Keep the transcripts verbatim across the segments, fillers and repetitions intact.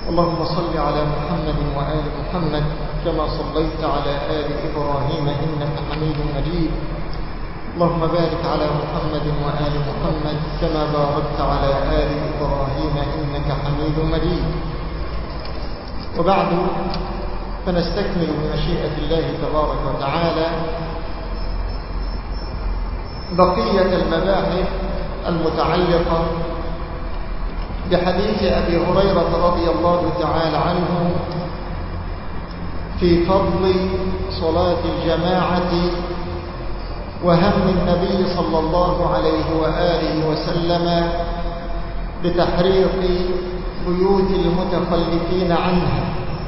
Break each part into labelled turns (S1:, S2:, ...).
S1: اللهم صل على محمد وآل محمد كما صليت على آل إبراهيم إنك حميد مجيد. اللهم بارك على محمد وآل محمد كما باركت على آل إبراهيم إنك حميد مجيد. وبعد، فنستكمل بمشيئة الله تبارك وتعالى بقية المباحث المتعلقة بحديث أبي هريرة رضي الله تعالى عنه في فضل صلاة الجماعة وهم النبي صلى الله عليه وآله وسلم بتحريق بيوت المتخلفين عنها.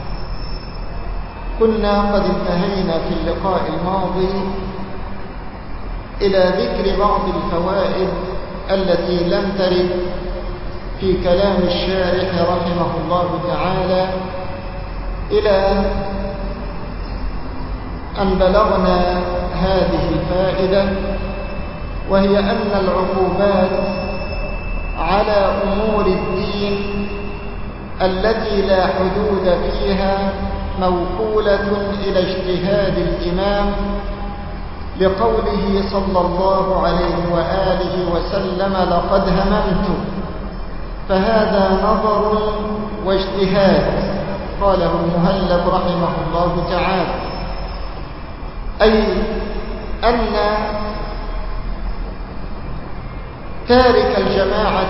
S1: كنا قد انتهينا في اللقاء الماضي إلى ذكر بعض الفوائد التي لم ترد في كلام الشارح رحمه الله تعالى، إلى أن بلغنا هذه الفائدة، وهي أن العقوبات على أمور الدين التي لا حدود فيها موكولة إلى اجتهاد الإمام، لقوله صلى الله عليه وآله وسلم: لقد هممت. فهذا نظر واجتهاد، قاله المهلب رحمه الله تعالى، أي أن تارك الجماعة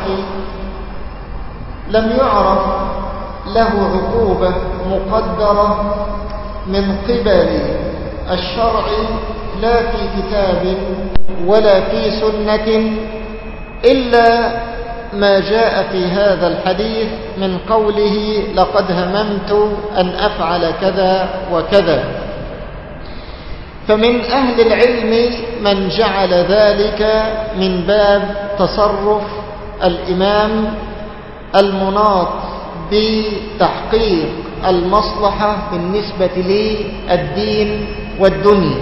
S1: لم يعرف له عقوبة مقدرة من قبل الشرع، لا في كتاب ولا في سنة، إلا ما جاء في هذا الحديث من قوله: لقد هممت أن أفعل كذا وكذا. فمن أهل العلم من جعل ذلك من باب تصرف الإمام المناط بتحقيق المصلحة بالنسبة للدين والدنيا.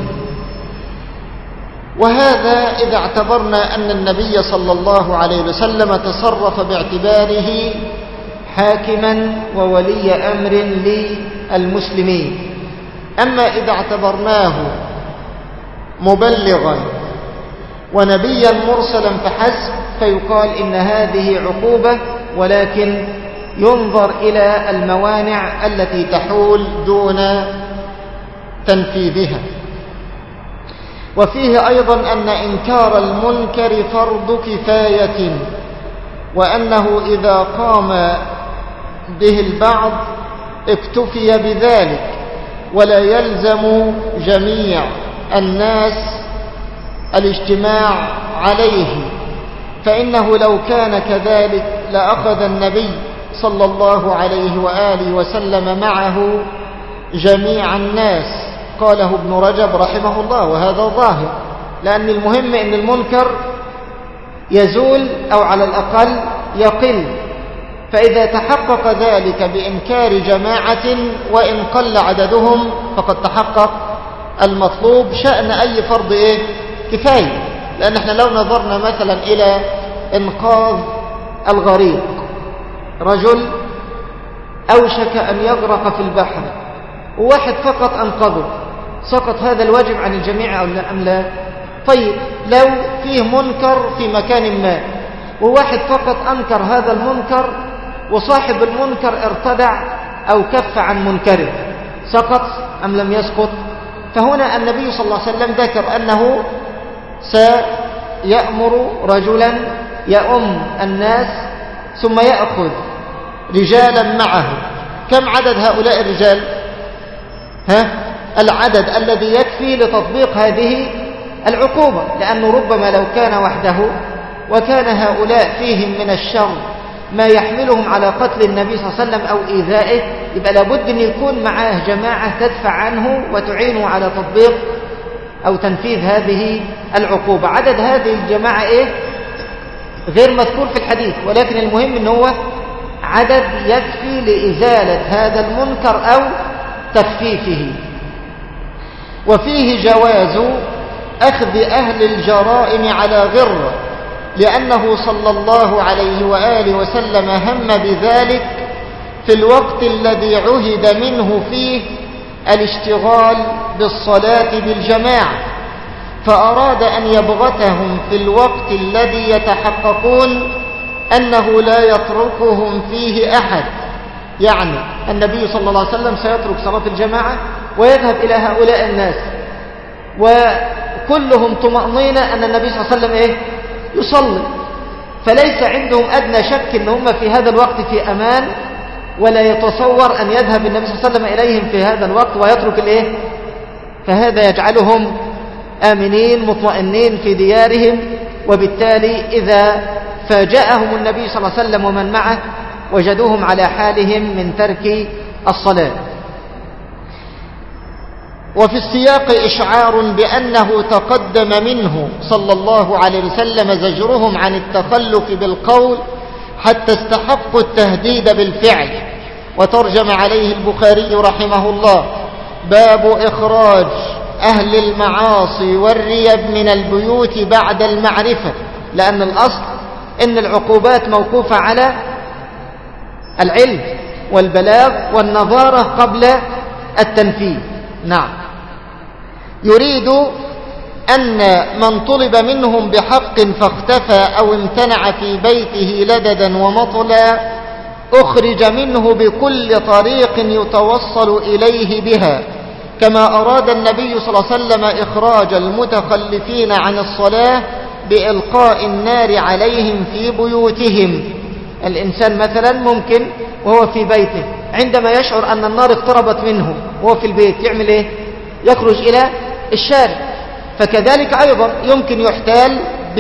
S1: وهذا إذا اعتبرنا أن النبي صلى الله عليه وسلم تصرف باعتباره حاكما وولي أمر للمسلمين. أما إذا اعتبرناه مبلغا ونبيا مرسلا فحسب، فيقال إن هذه عقوبة، ولكن ينظر إلى الموانع التي تحول دون تنفيذها. وفيه أيضا أن إنكار المنكر فرض كفاية، وأنه إذا قام به البعض اكتفي بذلك، ولا يلزم جميع الناس الاجتماع عليه، فإنه لو كان كذلك لأخذ النبي صلى الله عليه وآله وسلم معه جميع الناس، قاله ابن رجب رحمه الله، وهذا ظاهر، لأن المهم أن المنكر يزول أو على الأقل يقل. فإذا تحقق ذلك بإنكار جماعة وإن قل عددهم فقد تحقق المطلوب، شأن أي فرض إيه؟ كفاية. لأن احنا لو نظرنا مثلا إلى إنقاذ الغريق، رجل أوشك أن يغرق في البحر وواحد فقط أنقذه، سقط هذا الواجب عن الجميع أم لا؟ طيب، لو فيه منكر في مكان ما وواحد فقط أنكر هذا المنكر، وصاحب المنكر ارتدع أو كف عن منكره، سقط أم لم يسقط؟ فهنا النبي صلى الله عليه وسلم ذكر أنه سيأمر رجلا يؤم الناس ثم يأخذ رجالا معه. كم عدد هؤلاء الرجال؟ ها؟ العدد الذي يكفي لتطبيق هذه العقوبة، لأنه ربما لو كان وحده وكان هؤلاء فيهم من الشر ما يحملهم على قتل النبي صلى الله عليه وسلم أو إيذائه، يبقى لابد أن يكون معاه جماعة تدفع عنه وتعينه على تطبيق أو تنفيذ هذه العقوبة. عدد هذه الجماعة إيه؟ غير مذكور في الحديث، ولكن المهم أنه هو عدد يكفي لإزالة هذا المنكر أو تخفيفه. وفيه جواز أخذ أهل الجرائم على غرة، لأنه صلى الله عليه وآله وسلم هم بذلك في الوقت الذي عهد منه فيه الاشتغال بالصلاة بالجماعة، فأراد أن يبغتهم في الوقت الذي يتحققون أنه لا يتركهم فيه أحد. يعني النبي صلى الله عليه وسلم سيترك صلاة الجماعة ويذهب إلى هؤلاء الناس، وكلهم طمأنين أن النبي صلى الله عليه وسلم إيه؟ يصلي، فليس عندهم أدنى شك أن هم في هذا الوقت في أمان، ولا يتصور أن يذهب النبي صلى الله عليه وسلم إليهم في هذا الوقت ويترك الإيه؟ فهذا يجعلهم آمنين مطمئنين في ديارهم، وبالتالي إذا فاجأهم النبي صلى الله عليه وسلم ومن معه وجدوهم على حالهم من ترك الصلاة. وفي السياق إشعار بأنه تقدم منه صلى الله عليه وسلم زجرهم عن التخلف بالقول حتى استحقوا التهديد بالفعل. وترجم عليه البخاري رحمه الله: باب إخراج أهل المعاصي والريب من البيوت بعد المعرفة، لأن الأصل إن العقوبات موقوفة على العلم والبلاغ والنظارة قبل التنفيذ. نعم. يريد أن من طلب منهم بحق فاختفى أو امتنع في بيته لددا ومطلا أخرج منه بكل طريق يتوصل إليه بها، كما أراد النبي صلى الله عليه وسلم إخراج المتخلفين عن الصلاة بإلقاء النار عليهم في بيوتهم. الإنسان مثلا ممكن وهو في بيته عندما يشعر أن النار اقتربت منه وهو في البيت يعمل إيه؟ يخرج إلى الشارع. فكذلك أيضا يمكن يحتال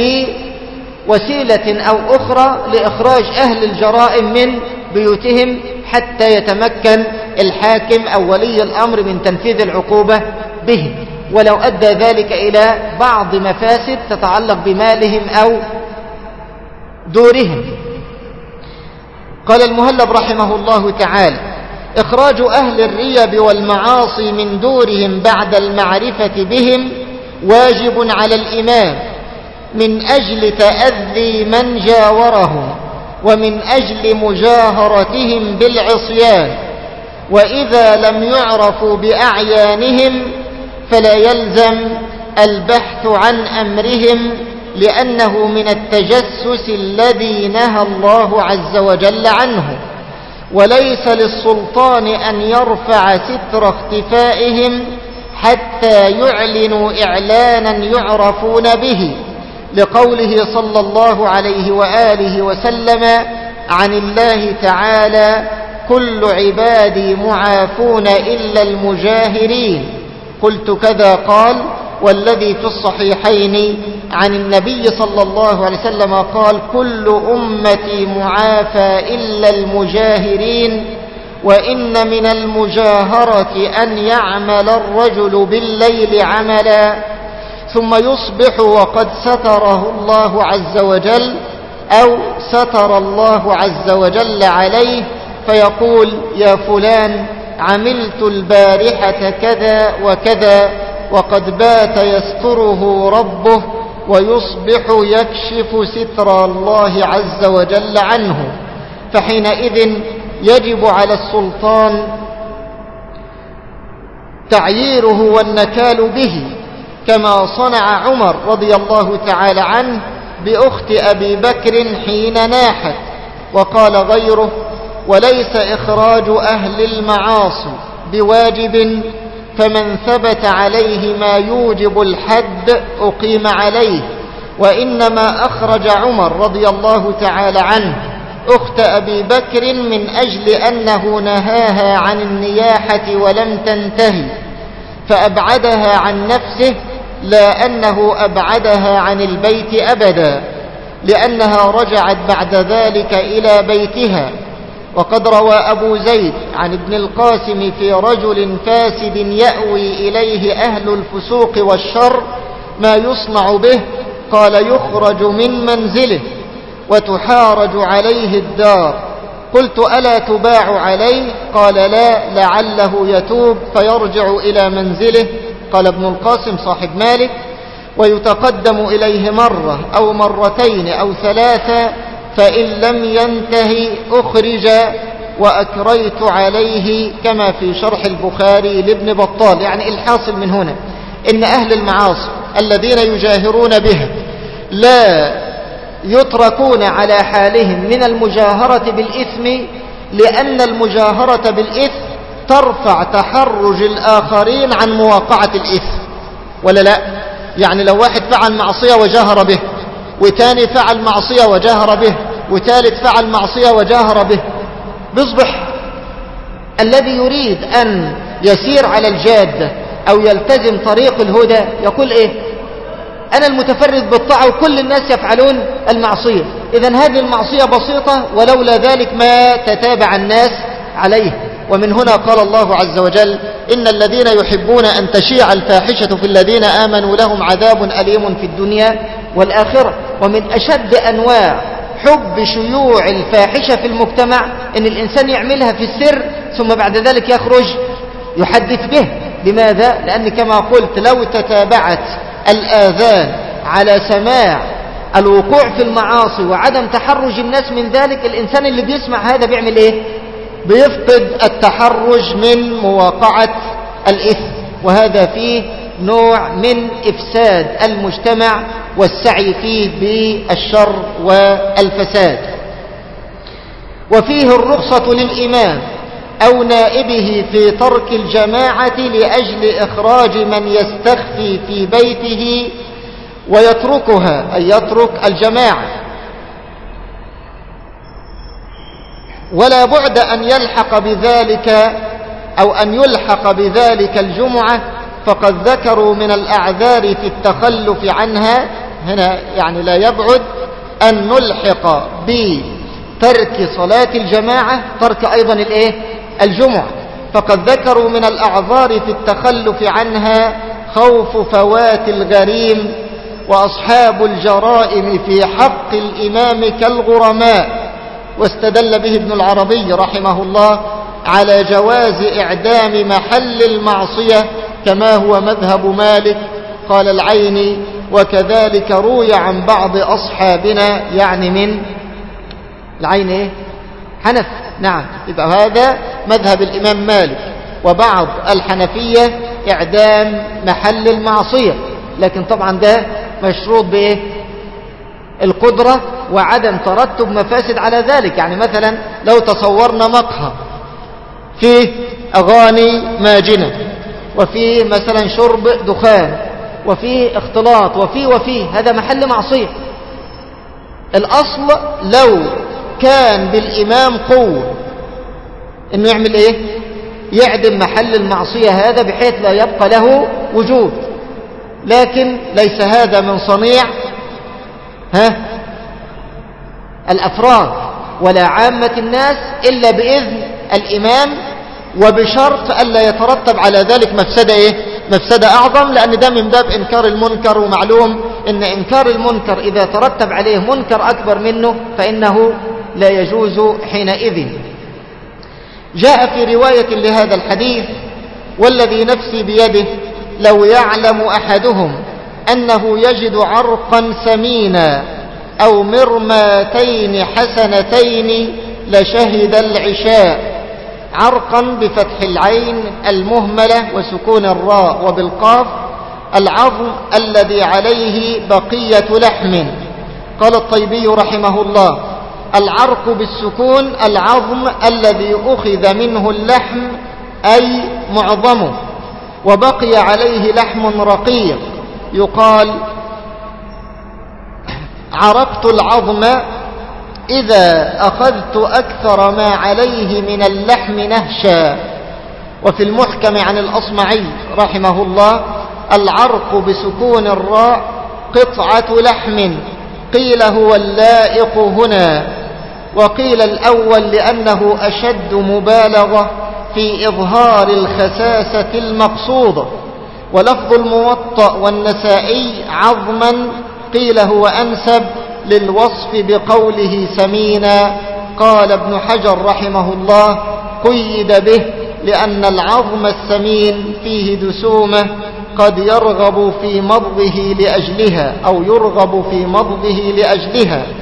S1: بوسيلة أو أخرى لإخراج أهل الجرائم من بيوتهم حتى يتمكن الحاكم أو ولي الأمر من تنفيذ العقوبة به، ولو أدى ذلك إلى بعض مفاسد تتعلق بمالهم أو دورهم. قال المهلب رحمه الله تعالى: إخراج أهل الريب والمعاصي من دورهم بعد المعرفة بهم واجب على الإمام من أجل تأذي من جاورهم ومن أجل مجاهرتهم بالعصيان، وإذا لم يعرفوا بأعيانهم فلا يلزم البحث عن أمرهم، لأنه من التجسس الذي نهى الله عز وجل عنه. وليس للسلطان أن يرفع ستر اختفائهم حتى يعلنوا إعلانا يعرفون به، لقوله صلى الله عليه وآله وسلم عن الله تعالى: كل عبادي معافون إلا المجاهرين. قلت كذا قال، والذي في الصحيحين عن النبي صلى الله عليه وسلم قال: كل أمتي معافى إلا المجاهرين. وإن من المجاهرة أن يعمل الرجل بالليل عملا ثم يصبح وقد ستره الله عز وجل أو ستر الله عز وجل عليه، فيقول: يا فلان عملت البارحة كذا وكذا، وقد بات يستره ربه، ويصبح يكشف ستر الله عز وجل عنه. فحينئذ يجب على السلطان تعييره والنكال به، كما صنع عمر رضي الله تعالى عنه بأخت أبي بكر حين ناحت. وقال غيره: وليس إخراج أهل المعاصي بواجب، فمن ثبت عليه ما يوجب الحد أقيم عليه. وإنما أخرج عمر رضي الله تعالى عنه أخت أبي بكر من أجل أنه نهاها عن النياحة ولم تنتهي، فأبعدها عن نفسه، لا أنه أبعدها عن البيت أبدا، لأنها رجعت بعد ذلك إلى بيتها. وقد روى أبو زيد عن ابن القاسم في رجل فاسد يأوي إليه أهل الفسوق والشر ما يصنع به، قال: يخرج من منزله وتحارج عليه الدار. قلت: ألا تباع عليه؟ قال: لا، لعله يتوب فيرجع إلى منزله. قال ابن القاسم صاحب مالك: ويتقدم إليه مرة أو مرتين أو ثلاثة، فإن لم ينتهي أخرج وأكريت عليه كما في شرح البخاري لابن بطال. يعني الحاصل من هنا إن أهل المعاصي الذين يجاهرون بها لا يتركون على حالهم من المجاهرة بالإثم، لأن المجاهرة بالإثم ترفع تحرج الآخرين عن مواقعة الإثم، ولا لا؟ يعني لو واحد فعل معصية وجاهر به، وتاني فعل معصية وجاهر به، وثالث فعل معصية وجاهر به، بيصبح الذي يريد أن يسير على الجادة أو يلتزم طريق الهدى يقول إيه؟ أنا المتفرد بالطاعة وكل الناس يفعلون المعصية، إذن هذه المعصية بسيطة ولولا ذلك ما تتابع الناس عليه. ومن هنا قال الله عز وجل: إن الذين يحبون أن تشيع الفاحشة في الذين آمنوا لهم عذاب أليم في الدنيا والآخرة. ومن أشد أنواع حب شيوع الفاحشة في المجتمع إن الإنسان يعملها في السر ثم بعد ذلك يخرج يحدث به. لماذا؟ لأن كما قلت لو تتابعت الآذان على سماع الوقوع في المعاصي وعدم تحرج الناس من ذلك، الإنسان اللي بيسمع هذا بيعمل إيه؟ بيفقد التحرج من مواقعة الإثم، وهذا فيه نوع من إفساد المجتمع والسعي فيه بالشر والفساد. وفيه الرخصة للإمام أو نائبه في ترك الجماعة لأجل إخراج من يستخفي في بيته ويتركها، أي يترك الجماعة. ولا بعد أن يلحق بذلك أو أن يلحق بذلك الجمعة، فقد ذكروا من الأعذار في التخلف عنها. هنا يعني لا يبعد أن نلحق بترك صلاة الجماعة ترك أيضا الإيه؟ الجمعة. فقد ذكروا من الأعذار في التخلف عنها خوف فوات الغريم، وأصحاب الجرائم في حق الإمام كالغرماء. واستدل به ابن العربي رحمه الله على جواز إعدام محل المعصية كما هو مذهب مالك. قال العيني: وكذلك روي عن بعض أصحابنا، يعني من العين إيه؟ حنف. نعم، يبقى هذا مذهب الإمام مالك. وبعض الحنفية إعدام محل المعصية، لكن طبعا ده مشروط بإيه؟ القدرة وعدم ترتب مفاسد على ذلك. يعني مثلا لو تصورنا مقهى فيه أغاني ماجنة، وفيه مثلا شرب دخان، وفيه اختلاط، وفيه وفيه هذا محل معصية. الأصل لو كان بالإمام قوة إنه يعمل إيه؟ يعدم محل المعصية هذا بحيث لا يبقى له وجود، لكن ليس هذا من صنيع ها الأفراد ولا عامة الناس إلا بإذن الإمام، وبشرط ألا يترتب على ذلك مفسدة إيه؟ مفسدة أعظم، لأن ده من باب إنكار المنكر. ومعلوم إن إنكار المنكر إذا ترتب عليه منكر أكبر منه فإنه لا يجوز حينئذ. جاء في رواية لهذا الحديث: والذي نفسي بيده لو يعلم أحدهم أنه يجد عرقا ثمينا أو مرماتين حسنتين لشهد العشاء. عرقا بفتح العين المهملة وسكون الراء وبالقاف، العظم الذي عليه بقية لحم. قال الطيبي رحمه الله: العرق بالسكون العظم الذي أخذ منه اللحم أي معظمه، وبقي عليه لحم رقيق. يقال: عرقت العظم إذا أخذت أكثر ما عليه من اللحم نهشا. وفي المحكم عن الأصمعي رحمه الله: العرق بسكون الراء قطعة لحم، قيل هو اللائق هنا، وقيل الأول لأنه أشد مبالغة في إظهار الخساسة المقصودة. ولفظ الموطأ والنسائي عظما قيل هو أنسب للوصف بقوله سمينا. قال ابن حجر رحمه الله: قيد به لأن العظم السمين فيه دسومة قد يرغب في مضغه لأجلها أو يرغب في مضغه لأجلها.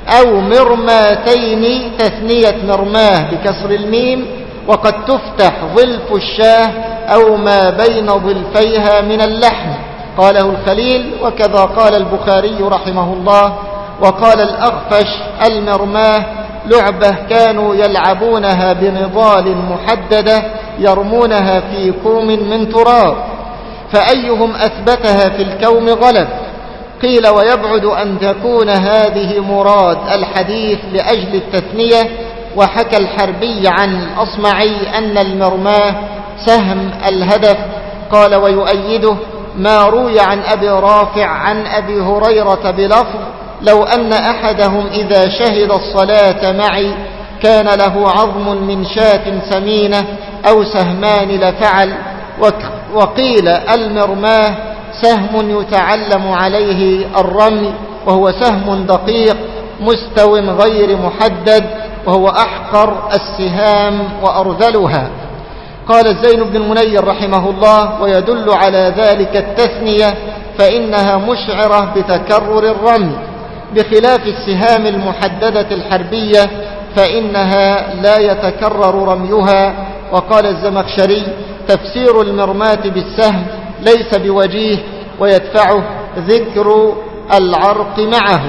S1: أو مرماتين، تثنية مرماه بكسر الميم، وقد تفتح ظلف الشاه أو ما بين ظلفيها من اللحم. قاله الخليل، وكذا قال البخاري رحمه الله. وقال الأخفش: المرماه لعبة كانوا يلعبونها بنضال محددة يرمونها في كوم من تراب، فأيهم أثبتها في الكوم غلب. قيل: ويبعد أن تكون هذه مراد الحديث لأجل التثنية. وحكى الحربي عن الأصمعي أن المرماه سهم الهدف. قال: ويؤيده ما روي عن أبي رافع عن أبي هريرة بلفظ: لو أن أحدهم إذا شهد الصلاة معي كان له عظم من شاة سمينة أو سهمان لفعل. وقيل: المرماه سهم يتعلم عليه الرمي، وهو سهم دقيق مستو غير محدد، وهو أحقر السهام وأرذلها. قال الزين بن المنير رحمه الله: ويدل على ذلك التثنية، فإنها مشعرة بتكرر الرمي، بخلاف السهام المحددة الحربية فإنها لا يتكرر رميها. وقال الزمخشري: تفسير المرماة بالسهم ليس بوجيه، ويدفعه ذكر العرق معه.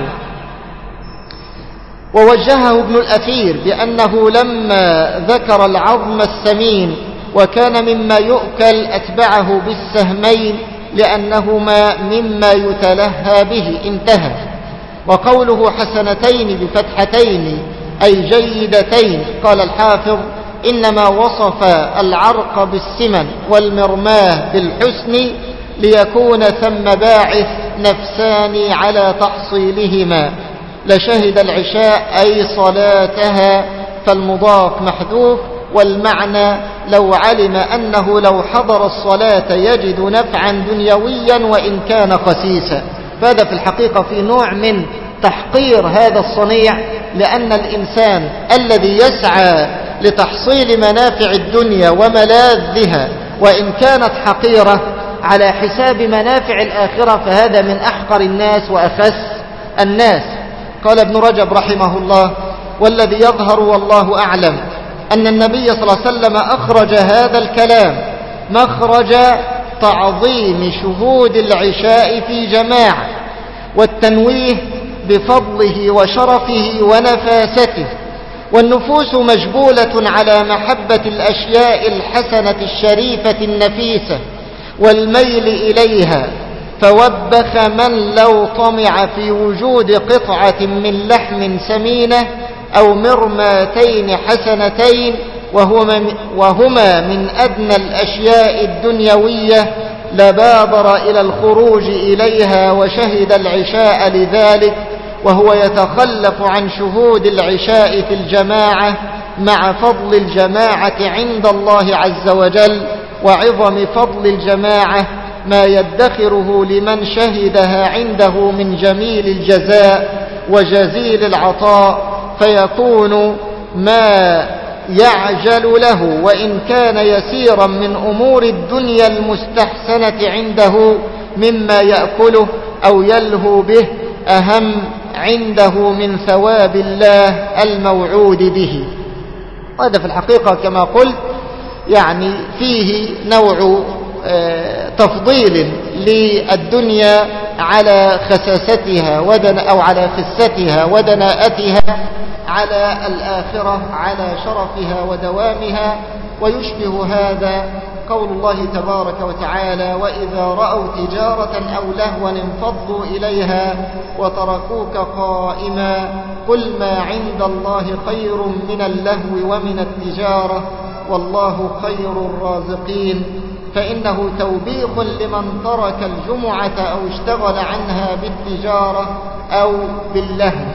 S1: ووجهه ابن الأثير بأنه لما ذكر العظم السمين وكان مما يؤكل أتبعه بالسهمين لأنهما مما يتلهى به، انتهى. وقوله حسنتين بفتحتين أي جيدتين، قال الحافظ: إنما وصف العرق بالسمن والمرماه بالحسن ليكون ثم باعث نفسان على تحصيلهما. لشهد العشاء أي صلاتها، فالمضاف محذوف، والمعنى لو علم أنه لو حضر الصلاة يجد نفعا دنيويا وإن كان خسيسا. فهذا في الحقيقة في نوع من تحقير هذا الصنيع، لأن الإنسان الذي يسعى لتحصيل منافع الدنيا وملاذها وإن كانت حقيرة على حساب منافع الآخرة فهذا من أحقر الناس وأخس الناس. قال ابن رجب رحمه الله: والذي يظهر والله أعلم أن النبي صلى الله عليه وسلم أخرج هذا الكلام مخرج تعظيم شهود العشاء في جماعة، والتنويه بفضله وشرفه ونفاسته. والنفوس مجبولة على محبة الأشياء الحسنة الشريفة النفيسة والميل إليها، فوبخ من لو طمع في وجود قطعة من لحم سمينة أو مرماتين حسنتين وهما من أدنى الأشياء الدنيوية لبادر إلى الخروج إليها وشهد العشاء لذلك، وهو يتخلف عن شهود العشاء في الجماعة مع فضل الجماعة عند الله عز وجل وعظم فضل الجماعة ما يدخره لمن شهدها عنده من جميل الجزاء وجزيل العطاء، فيكون ما يعجل له وإن كان يسيرا من أمور الدنيا المستحسنة عنده مما يأكله أو يلهو به أهم عنده من ثواب الله الموعود به. هذا في الحقيقة كما قلت يعني فيه نوع تفضيل للدنيا على خساستها ودن أو على خستها ودناءتها على الآخرة على شرفها ودوامها. ويشبه هذا قول الله تبارك وتعالى: وإذا رأوا تجارة أو لهوا انفضوا إليها وتركوك قائما قل ما عند الله خير من اللهو ومن التجارة والله خير الرازقين. فإنه توبيخ لمن ترك الجمعة أو اشتغل عنها بالتجارة أو باللهو.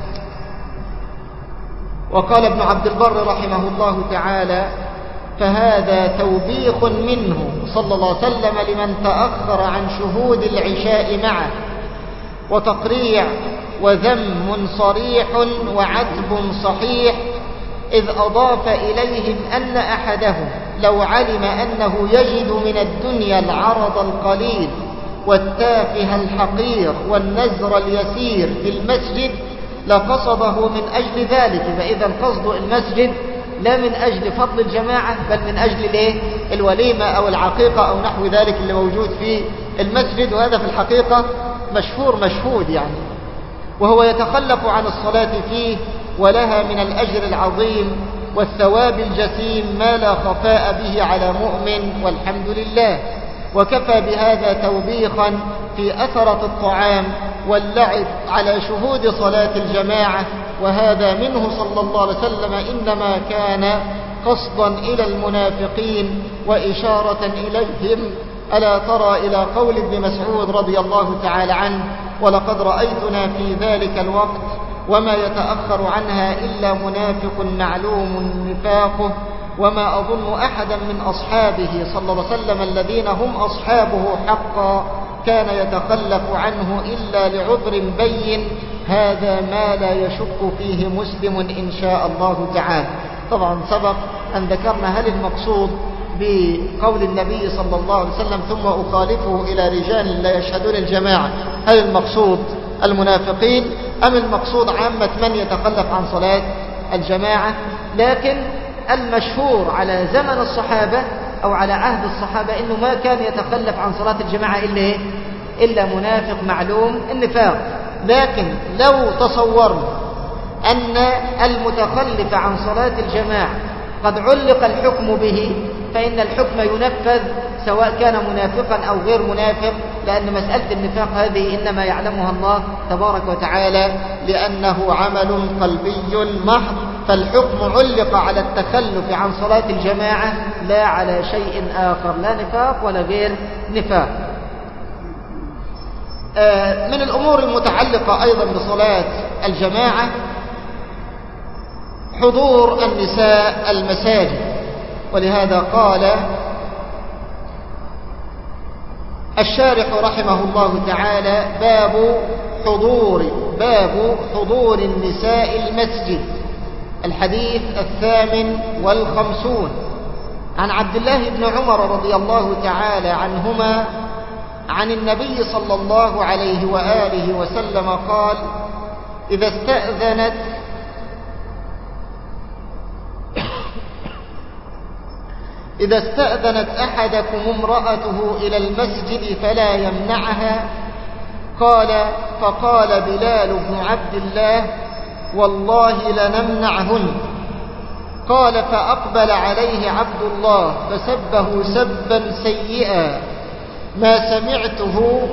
S1: وقال ابن عبد البر رحمه الله تعالى: فهذا توبيخ منه صلى الله عليه وسلم لمن تأخر عن شهود العشاء معه، وتقريع وذم صريح وعتب صحيح، إذ أضاف إليهم أن أحدهم لو علم أنه يجد من الدنيا العرض القليل والتافه الحقير والنزر اليسير في المسجد لقصده من أجل ذلك. فإذا قصد المسجد لا من أجل فضل الجماعة بل من أجل الايه الوليمة أو العقيقة أو نحو ذلك اللي موجود في المسجد. وهذا في الحقيقة مشهور مشهود يعني، وهو يتخلف عن الصلاة فيه، ولها من الأجر العظيم والثواب الجسيم ما لا خفاء به على مؤمن، والحمد لله. وكفى بهذا توبيخا في أثرة الطعام واللعب على شهود صلاة الجماعة. وهذا منه صلى الله عليه وسلم إنما كان قصدا إلى المنافقين وإشارة إليهم. ألا ترى إلى قول ابن مسعود رضي الله تعالى عنه: ولقد رأيتنا في ذلك الوقت وما يتأخر عنها إلا منافق معلوم نفاقه. وما أظن أحدا من أصحابه صلى الله عليه وسلم الذين هم أصحابه حقا كان يتخلف عنه إلا لعذر بين، هذا ما لا يشك فيه مسلم إن شاء الله تعالى. طبعا سبق أن ذكرنا هل المقصود بقول النبي صلى الله عليه وسلم ثم أخالفه إلى رجال لا يشهدون الجماعة، هل المقصود المنافقين أم المقصود عامة من يتخلف عن صلاة الجماعة؟ لكن المشهور على زمن الصحابة أو على عهد الصحابة إنه ما كان يتخلف عن صلاة الجماعة إلا إلا منافق معلوم النفاق. لكن لو تصورنا أن المتخلف عن صلاة الجماعة قد علق الحكم به، فإن الحكم ينفذ سواء كان منافقا أو غير منافق، لأن مسألة النفاق هذه إنما يعلمها الله تبارك وتعالى لأنه عمل قلبي محض. فالحكم علق على التخلف عن صلاة الجماعة لا على شيء آخر، لا نفاق ولا غير نفاق. من الأمور المتعلقة أيضا بصلاة الجماعة حضور النساء المساجد، ولهذا قال الشارح رحمه الله تعالى: باب حضور باب حضور النساء المسجد. الحديث الثامن والخمسون عن عبد الله بن عمر رضي الله تعالى عنهما عن النبي صلى الله عليه وآله وسلم قال: إذا استأذنت إذا استأذنت أحدكم امرأته إلى المسجد فلا يمنعها. قال: فقال بلال بن عبد الله: والله لنمنعهن. قال: فأقبل عليه عبد الله فسبه سبا سيئا ما سمعته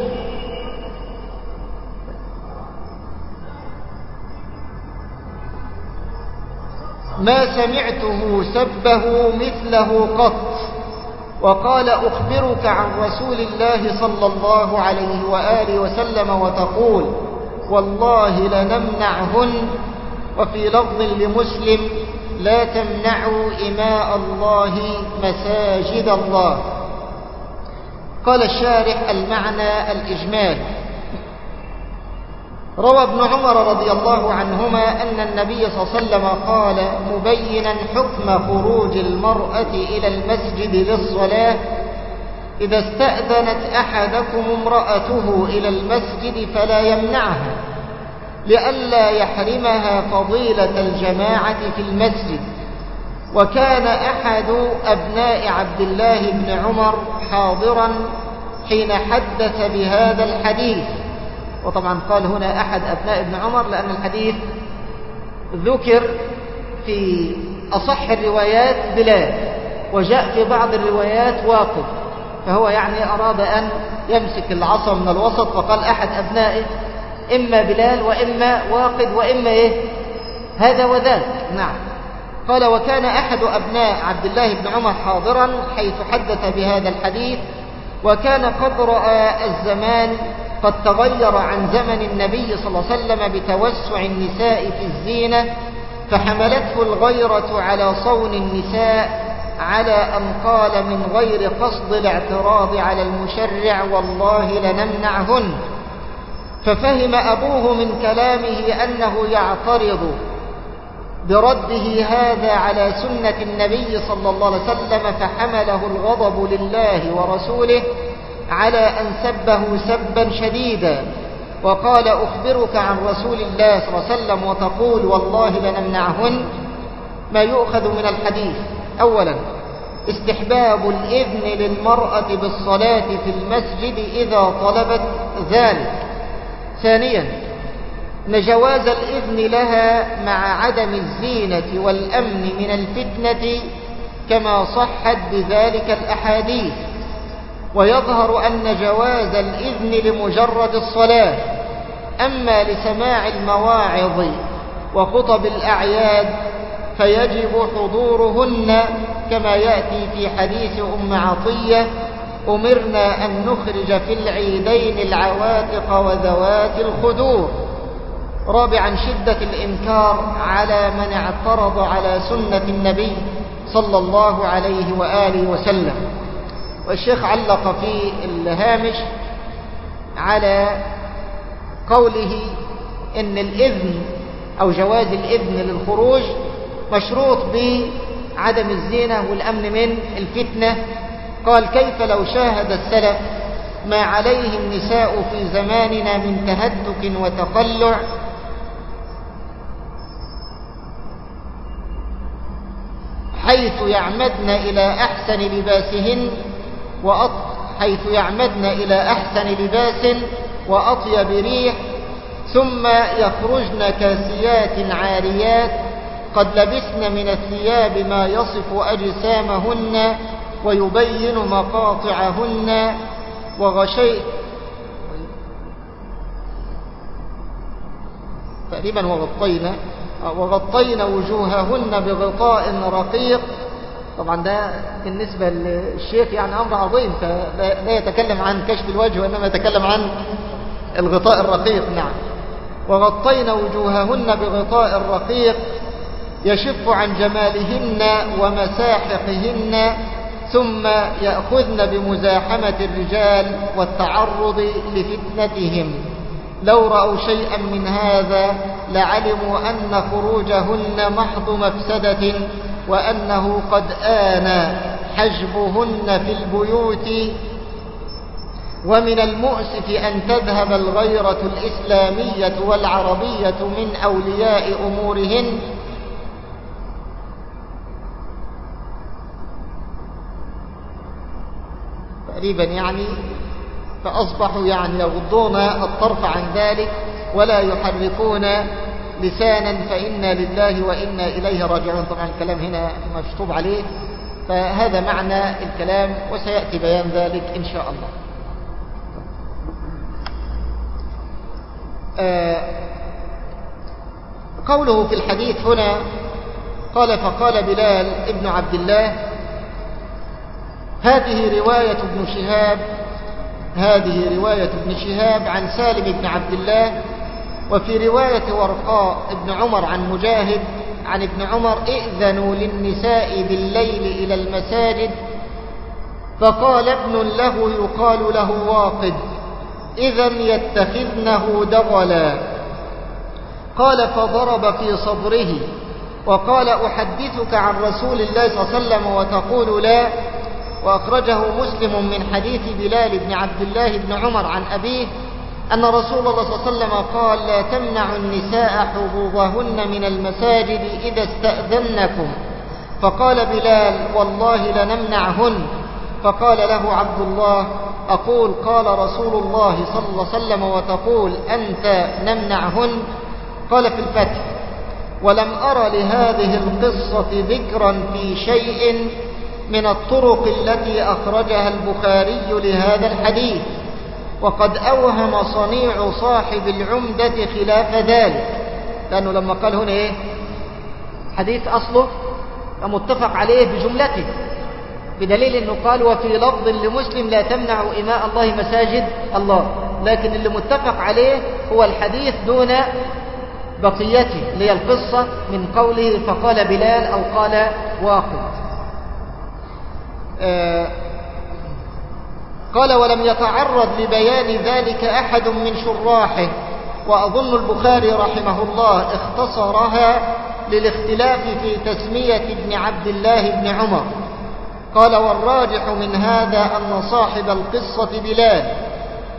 S1: ما سمعته سبه مثله قط. وقال: أخبرك عن رسول الله صلى الله عليه وآله وسلم وتقول: والله لنمنعهن. وفي لفظ لمسلم: لا تمنعوا إماء الله مساجد الله. قال الشارح: المعنى الإجمال. روى ابن عمر رضي الله عنهما أن النبي صلى الله عليه وسلم قال مبينا حكم خروج المرأة إلى المسجد للصلاة: إذا استأذنت أحدكم امرأته إلى المسجد فلا يمنعها، لئلا يحرمها فضيلة الجماعة في المسجد. وكان أحد أبناء عبد الله بن عمر حاضرا حين حدث بهذا الحديث. وطبعا قال هنا أحد أبناء ابن عمر لأن الحديث ذكر في أصح الروايات بلال، وجاء في بعض الروايات واقد، فهو يعني أراد أن يمسك العصا من الوسط، فقال أحد أبنائه، إما بلال وإما واقد وإما إيه هذا وذاك. نعم. قال: وكان أحد أبناء عبد الله بن عمر حاضرا حيث حدث بهذا الحديث، وكان قد رأى الزمان قد تغير عن زمن النبي صلى الله عليه وسلم بتوسع النساء في الزينة، فحملته الغيرة على صون النساء على أن قال من غير قصد الاعتراض على المشرع: والله لنمنعهن. ففهم أبوه من كلامه أنه يعترض برده هذا على سنة النبي صلى الله عليه وسلم، فحمله الغضب لله ورسوله على أن سبه سبا شديدا، وقال أخبرك عن رسول الله صلى الله عليه وسلم وتقول والله لنمنعهن، ما يؤخذ من الحديث: أولا استحباب الإذن للمرأة بالصلاة في المسجد إذا طلبت ذلك. ثانيا أن جواز الإذن لها مع عدم الزينة والأمن من الفتنة كما صحت بذلك الأحاديث. ويظهر أن جواز الإذن لمجرد الصلاة، أما لسماع المواعظ وخطب الأعياد فيجب حضورهن كما يأتي في حديث أم عطية: أمرنا أن نخرج في العيدين العواتق وذوات الخدور. رابعا شدة الإنكار على من اعترض على سنة النبي صلى الله عليه وآله وسلم. والشيخ علق في الهامش على قوله إن الإذن أو جواز الإذن للخروج مشروط بعدم الزينة والأمن من الفتنة. قال: كيف لو شاهد السلف ما عليه النساء في زماننا من تهتك وتقلع، حيث يعمدن إلى أحسن لباسهن وأط... حيث يعمدن إلى أحسن لباس وأطيب ريح، ثم يخرجن كاسيات عاريات قد لبسن من الثياب ما يصف أجسامهن ويبين مقاطعهن، وغشي تقريبا وغطينا وغطينا وجوههن بغطاء رقيق. طبعا ده بالنسبة للشيخ يعني أمر عظيم، فلا يتكلم عن كشف الوجه وإنما يتكلم عن الغطاء الرقيق. نعم. وغطينا وجوههن بغطاء رقيق يشف عن جمالهن ومساحقهن، ثم يأخذن بمزاحمة الرجال والتعرض لفتنتهم. لو رأوا شيئا من هذا لعلموا أن خروجهن محض مفسدة، وأنه قد آن حجبهن في البيوت. ومن المؤسف أن تذهب الغيرة الإسلامية والعربية من أولياء أمورهن تقريبا يعني، فأصبحوا يعني يغضون الطرف عن ذلك ولا يحركون لسانا، فإنا لله وإنا إليه راجعون. طبعا الكلام هنا مشطوب عليه، فهذا معنى الكلام وسيأتي بيان ذلك إن شاء الله. آه قوله في الحديث هنا قال: فقال بلال ابن عبد الله. هذه رواية ابن شهاب هذه رواية ابن شهاب عن سالم بن عبد الله. وفي رواية ورقاء ابن عمر عن مجاهد عن ابن عمر: ائذنوا للنساء بالليل إلى المساجد. فقال ابن له يقال له واقد: إذن يتخذنه دغلا. قال: فضرب في صدره وقال: أحدثك عن رسول الله صلى الله عليه وسلم وتقول لا. وأخرجه مسلم من حديث بلال بن عبد الله بن عمر عن أبيه أن رسول الله صلى الله عليه وسلم قال: لا تمنعوا النساء حظوظهن من المساجد إذا استأذنكم. فقال بلال: والله لنمنعهن. فقال له عبد الله: أقول قال رسول الله صلى الله عليه وسلم وتقول أنت نمنعهن؟ قال في الفتح: ولم أر لهذه القصة ذكرا في شيء من الطرق التي أخرجها البخاري لهذا الحديث، وقد أوهم صنيع صاحب العمدة خلاف ذلك. لأنه لما قال هنا إيه؟ حديث أصله متفق عليه بجملته، بدليل أنه قال: وفي لفظ لمسلم لا تمنعوا إماء الله مساجد الله. لكن اللي متفق عليه هو الحديث دون بقيته، اللي هي القصة من قوله فقال بلال أو قال واقد. آه قال: ولم يتعرض لبيان ذلك أحد من شراحه، وأظن البخاري رحمه الله اختصرها للاختلاف في تسمية ابن عبد الله بن عمر. قال: والراجح من هذا أن صاحب القصة بلال،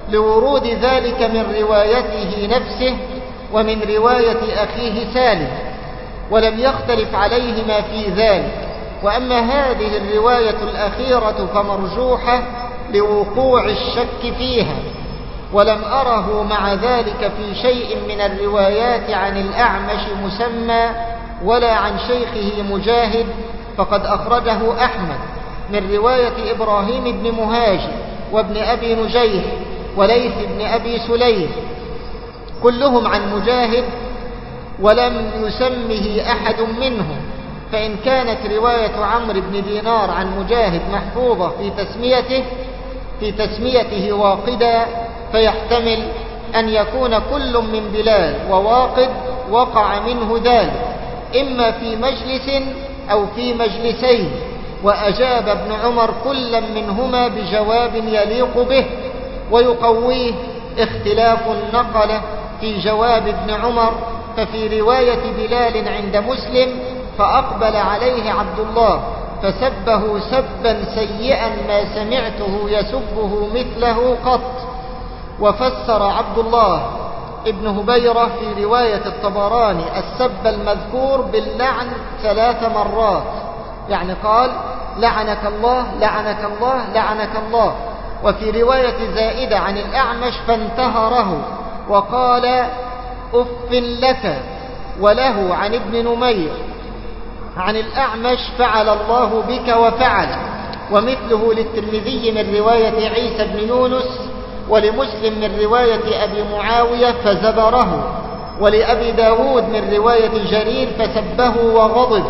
S1: لورود ذلك من روايته نفسه ومن رواية أخيه سالم، ولم يختلف عليهما في ذلك. وأما هذه الرواية الأخيرة فمرجوحة لوقوع الشك فيها، ولم أره مع ذلك في شيء من الروايات عن الأعمش مسمى ولا عن شيخه مجاهد، فقد أخرجه أحمد من رواية إبراهيم بن مهاجر وابن أبي نجيح وليث بن أبي سليم كلهم عن مجاهد، ولم يسمه أحد منهم. فإن كانت رواية عمرو بن دينار عن مجاهد محفوظة في تسميته في تسميته واقدا، فيحتمل أن يكون كل من بلال وواقد وقع منه ذلك، إما في مجلس أو في مجلسين، وأجاب ابن عمر كلا منهما بجواب يليق به. ويقويه اختلاف النقل في جواب ابن عمر، ففي رواية بلال عند مسلم فأقبل عليه عبد الله فسبه سبا سيئا ما سمعته يسبه مثله قط. وفسر عبد الله ابن هبيرة في رواية الطبراني السب المذكور باللعن ثلاث مرات، يعني قال لعنك الله لعنك الله لعنك الله. وفي رواية زائدة عن الأعمش فانتهره وقال أف لك. وله عن ابن نمير عن الأعمش فعل الله بك وفعل. ومثله للترمذي من رواية عيسى بن يونس، ولمسلم من رواية أبي معاوية فزبره، ولأبي داود من رواية جرير فسبه وغضب.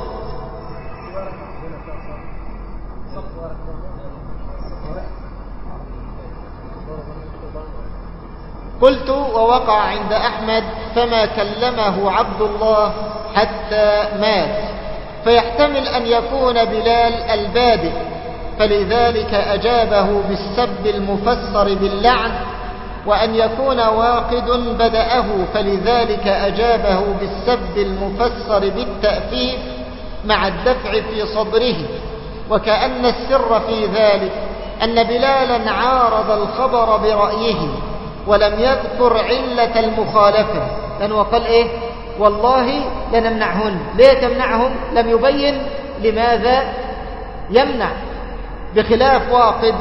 S1: قلت ووقع عند أحمد فما كلمه عبد الله حتى مات، فيحتمل أن يكون بلال البادئ، فلذلك أجابه بالسب المفسر باللعن، وأن يكون واقد بدأه فلذلك أجابه بالسب المفسر بالتأفيف مع الدفع في صدره. وكأن السر في ذلك أن بلالا عارض الخبر برأيه ولم يذكر علة المخالفة، لأنه قال إيه؟ والله لنمنعهن. ليه تمنعهم؟ لم يبين لماذا يمنع، بخلاف واقد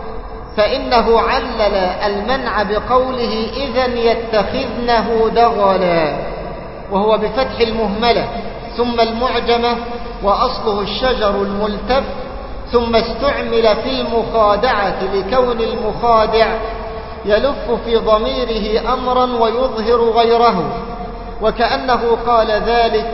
S1: فإنه علل المنع بقوله إذن يتخذنه دغلا، وهو بفتح المهملة ثم المعجمة وأصله الشجر الملتف، ثم استعمل في المخادعة لكون المخادع يلف في ضميره أمرا ويظهر غيره. وكأنه قال ذلك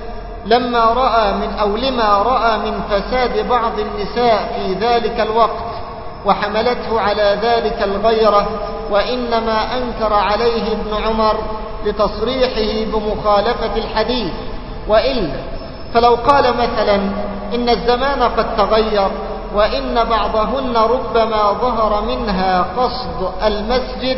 S1: لما رأى من أو لما رأى من فساد بعض النساء في ذلك الوقت وحملته على ذلك الغيرة، وإنما أنكر عليه ابن عمر لتصريحه بمخالفة الحديث. وإلا فلو قال مثلا إن الزمان قد تغير وإن بعضهن ربما ظهر منها قصد المسجد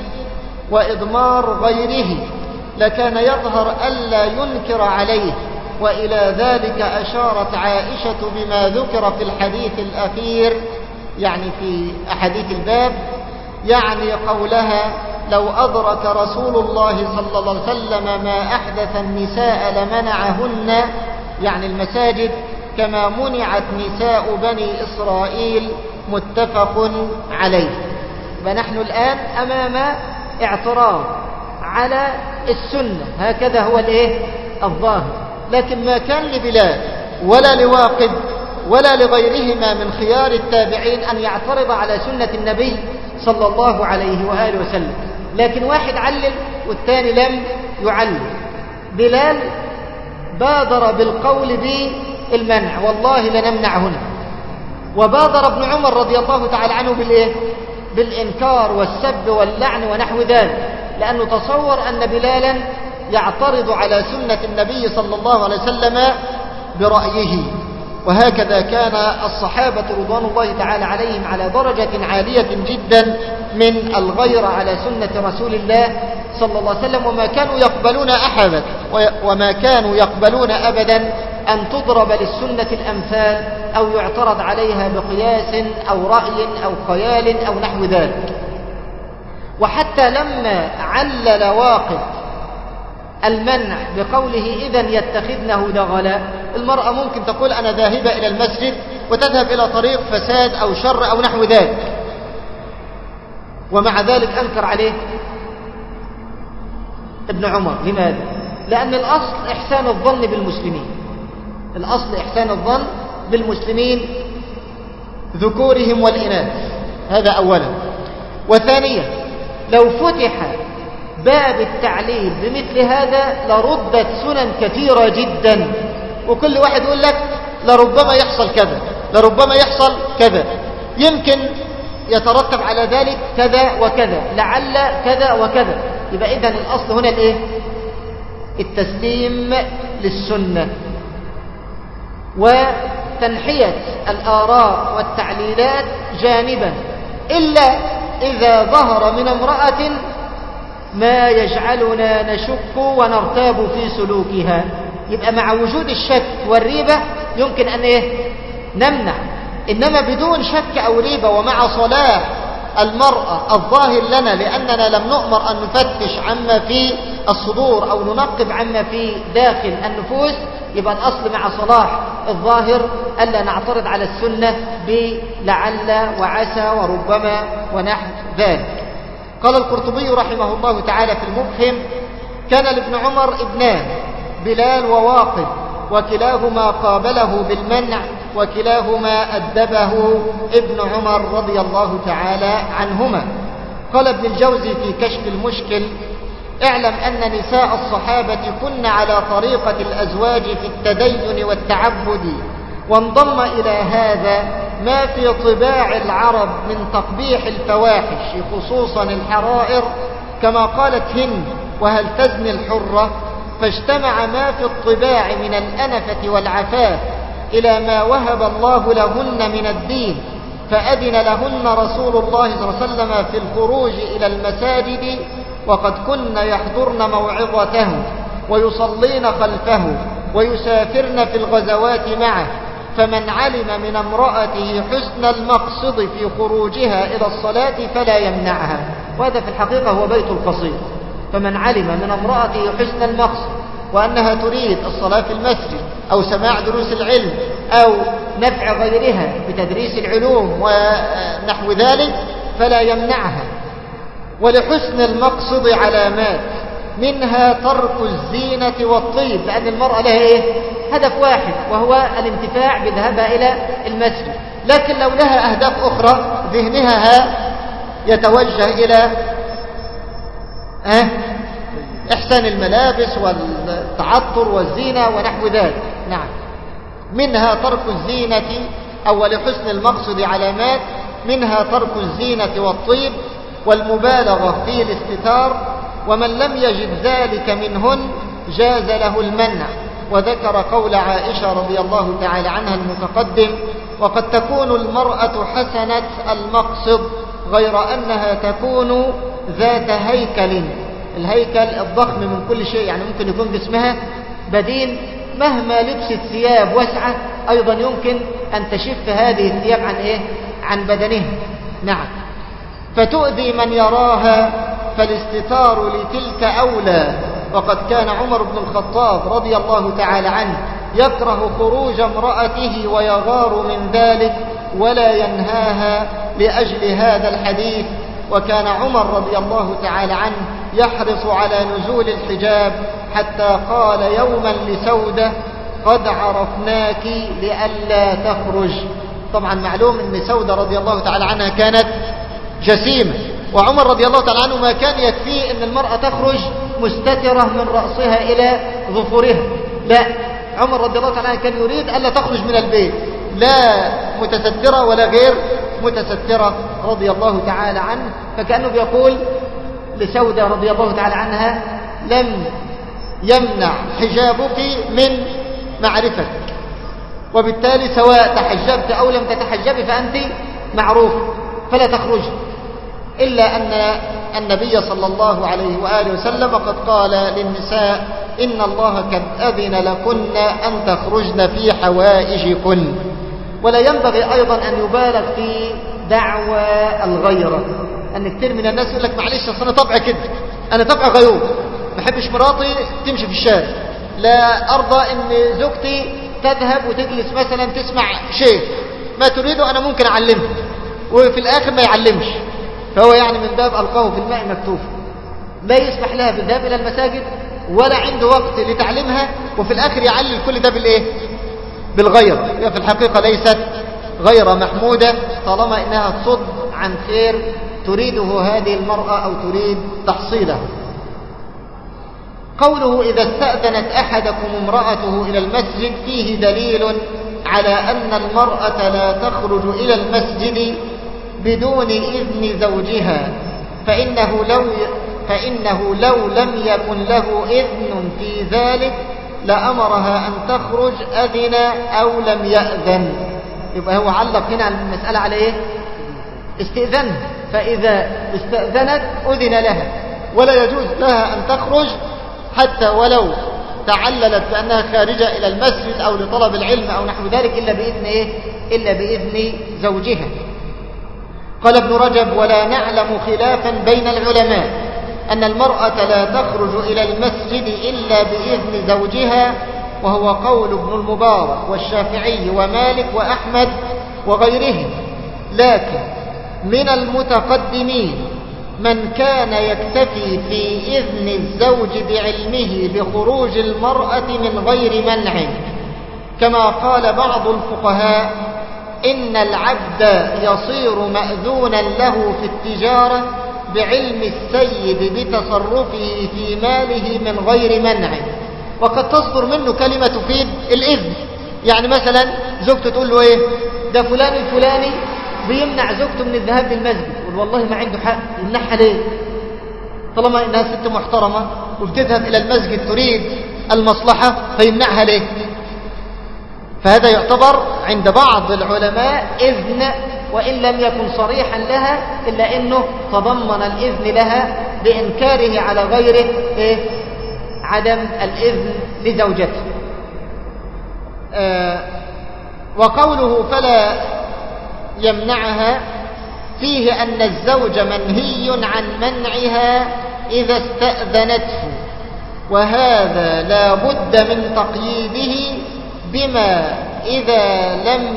S1: وإضمار غيره، لكان يظهر ألا ينكر عليه. وإلى ذلك أشارت عائشة بما ذكر في الحديث الأخير، يعني في أحاديث الباب، يعني قولها لو أدرك رسول الله صلى الله عليه وسلم ما أحدث النساء لمنعهن، يعني المساجد، كما منعت نساء بني إسرائيل، متفق عليه. فنحن الآن أمام اعتراض على السنة، هكذا هو الايه الظاهر. لكن ما كان لبلال ولا لواقد ولا لغيرهما من خيار التابعين أن يعترض على سنة النبي صلى الله عليه وآله وسلم، لكن واحد علل والثاني لم يعلل. بلال بادر بالقول بالمنع والله لنمنعهن، وبادر ابن عمر رضي الله تعالى عنه بالإيه؟ بالإنكار والسب واللعن ونحو ذلك، لأنه تصور أن بلالا يعترض على سنة النبي صلى الله عليه وسلم برأيه. وهكذا كان الصحابة رضوان الله تعالى عليهم على درجة عالية جدا من الغيرة على سنة رسول الله صلى الله عليه وسلم، وما كانوا يقبلون أحدا وما كانوا يقبلون أبدا أن تضرب للسنة الأمثال أو يعترض عليها بقياس أو رأي أو خيال أو نحو ذلك. وحتى لما علل واقف المنع بقوله إذن يتخذنه دغلا، المرأة ممكن تقول أنا ذاهبة إلى المسجد وتذهب إلى طريق فساد أو شر أو نحو ذلك، ومع ذلك أنكر عليه ابن عمر. لماذا؟ لأن الأصل إحسان الظن بالمسلمين، الأصل إحسان الظن بالمسلمين ذكورهم والإناث، هذا أولا. وثانيا لو فتح باب التعليل بمثل هذا لردت سنن كثيرة جدا، وكل واحد يقول لك لربما يحصل كذا، لربما يحصل كذا، يمكن يترتب على ذلك كذا وكذا، لعل كذا وكذا. يبقى إذن الأصل هنا الإيه؟ التسليم للسنة وتنحية الآراء والتعليلات جانبا، إلا إذا ظهر من امرأة ما يجعلنا نشك ونرتاب في سلوكها، يبقى مع وجود الشك والريبة يمكن أن إيه؟ نمنع. إنما بدون شك أو ريبة ومع صلاح المرأة الظاهر لنا، لأننا لم نؤمر أن نفتش عما في الصدور أو ننقب عما في داخل النفوس، يبقى الأصل مع صلاح الظاهر ألا نعترض على السنة بلعل وعسى وربما ونحو ذلك. قال القرطبي رحمه الله تعالى في المفهم: كان لابن عمر ابنان بلال وواقد، وكلاهما قابله بالمنع، وكلاهما أدبه ابن عمر رضي الله تعالى عنهما. قال ابن الجوزي في كشف المشكل: اعلم أن نساء الصحابة كن على طريقة الأزواج في التدين والتعبد، وانضم إلى هذا ما في طباع العرب من تقبيح الفواحش خصوصا الحرائر، كما قالت هند: وهل تزني الحرة؟ فاجتمع ما في الطباع من الأنفة والعفاف إلى ما وهب الله لهن من الدين، فأذن لهن رسول الله صلى الله عليه وسلم في الخروج إلى المساجد، وقد كن يحضرن موعظته ويصلين خلفه ويسافرن في الغزوات معه، فمن علم من امرأته حسن المقصد في خروجها إلى الصلاة فلا يمنعها. وهذا في الحقيقة هو بيت القصيد. فمن علم من امرأته حسن المقصد وأنها تريد الصلاة في المسجد أو سماع دروس العلم أو نفع غيرها بتدريس العلوم ونحو ذلك فلا يمنعها. ولحسن المقصد علامات، منها ترك الزينة والطيب، لأن المرأة لها إيه؟ هدف واحد وهو الانتفاع بذهابها إلى المسجد، لكن لو لها أهداف أخرى ذهنها يتوجه إلى أه؟ إحسان الملابس والتعطر والزينة ونحو ذلك. نعم، منها ترك الزينة أو لحسن المقصد علامات، منها ترك الزينة والطيب والمبالغة في الاستتار، ومن لم يجد ذلك منهن جاز له المنع. وذكر قول عائشة رضي الله تعالى عنها المتقدم: وقد تكون المرأة حسنة المقصد غير أنها تكون ذات هيكل، الهيكل الضخم من كل شيء، يعني ممكن يكون جسمها بدين، مهما لبست ثياب واسعة أيضا يمكن أن تشف هذه الثياب عن إيه؟ عن بدنها. نعم، فتؤذي من يراها، فالاستتار لتلك أولى. وقد كان عمر بن الخطاب رضي الله تعالى عنه يكره خروج امرأته ويغار من ذلك ولا ينهاها لأجل هذا الحديث. وكان عمر رضي الله تعالى عنه يحرص على نزول الحجاب، حتى قال يوما لسودة: قد عرفناك لئلا تخرج. طبعا معلوم أن سودة رضي الله تعالى عنها كانت جسيمة، وعمر رضي الله تعالى عنه ما كان يكفيه أن المرأة تخرج مستترة من رأسها إلى ظفرها، لا، عمر رضي الله تعالى عنه كان يريد ألا تخرج من البيت لا متسترة ولا غير متسترة رضي الله تعالى عنه. فكأنه بيقول لسودة رضي الله تعالى عنها: لم يمنع حجابك من معرفتك، وبالتالي سواء تحجبت أو لم تتحجبي فأنت معروف، فلا تخرج. إلا أن النبي صلى الله عليه وآله وسلم قد قال للنساء: إن الله قد أذن لكن أن تخرجن في حوائجكن. ولا ينبغي أيضا أن يبالغ في دعوى الغيرة، أن كتير من الناس يقول لك معلش أصل أنا طبع كده، أنا طبع غيور، ما بحبش مراتي تمشي في الشارع، لا أرضى أن زوجتي تذهب وتجلس مثلا تسمع شيء ما تريده أنا ممكن أعلمه، وفي الآخر ما يعلمش، فهو يعني من باب ألقاه في الماء مكتوف، لا يسمح لها بالذهاب إلى المساجد ولا عنده وقت لتعليمها، وفي الآخر يعلل كل ده بالإيه؟ بالغير. هي في الحقيقة ليست غير محمودة طالما إنها تصد عن خير تريده هذه المرأة أو تريد تحصيله. قوله إذا استأذنت أحدكم امرأته إلى المسجد فيه دليل على أن المرأة لا تخرج إلى المسجد بدون إذن زوجها، فإنه لو فإنه لو لم يكن له إذن في ذلك لأمرها أن تخرج أذن أو لم يأذن. يبقى هو علق هنا المسألة على إيه؟ استئذن، فإذا استأذنت أذن لها، ولا يجوز لها أن تخرج حتى ولو تعللت بأنها خارجة إلى المسجد أو لطلب العلم أو نحو ذلك إلا بإذن إيه؟ إلا بإذن زوجها. قال ابن رجب: ولا نعلم خلافا بين العلماء أن المرأة لا تخرج إلى المسجد إلا بإذن زوجها، وهو قول ابن المبارك والشافعي ومالك وأحمد وغيرهم. لكن من المتقدمين من كان يكتفي في إذن الزوج بعلمه بخروج المرأة من غير منع، كما قال بعض الفقهاء: إن العبد يصير مأذونا له في التجارة بعلم السيد بتصرفه في ماله من غير منع. وقد تصدر منه كلمة تفيد الإذن، يعني مثلا زوجته تقول له إيه؟ ده فلان الفلاني بيمنع زوجته من الذهاب للمسجد، يقول والله ما عنده حق، يمنعها ليه؟ طالما إنها ست محترمة وبتذهب إلى المسجد تريد المصلحة فيمنعها ليه؟ فهذا يعتبر عند بعض العلماء إذن، وإن لم يكن صريحا لها إلا أنه تضمن الإذن لها بإنكاره على غيره إيه؟ عدم الإذن لزوجته. آه وقوله فلا يمنعها فيه أن الزوج منهي عن منعها إذا استأذنته، وهذا لا بد من تقييده بما إذا لم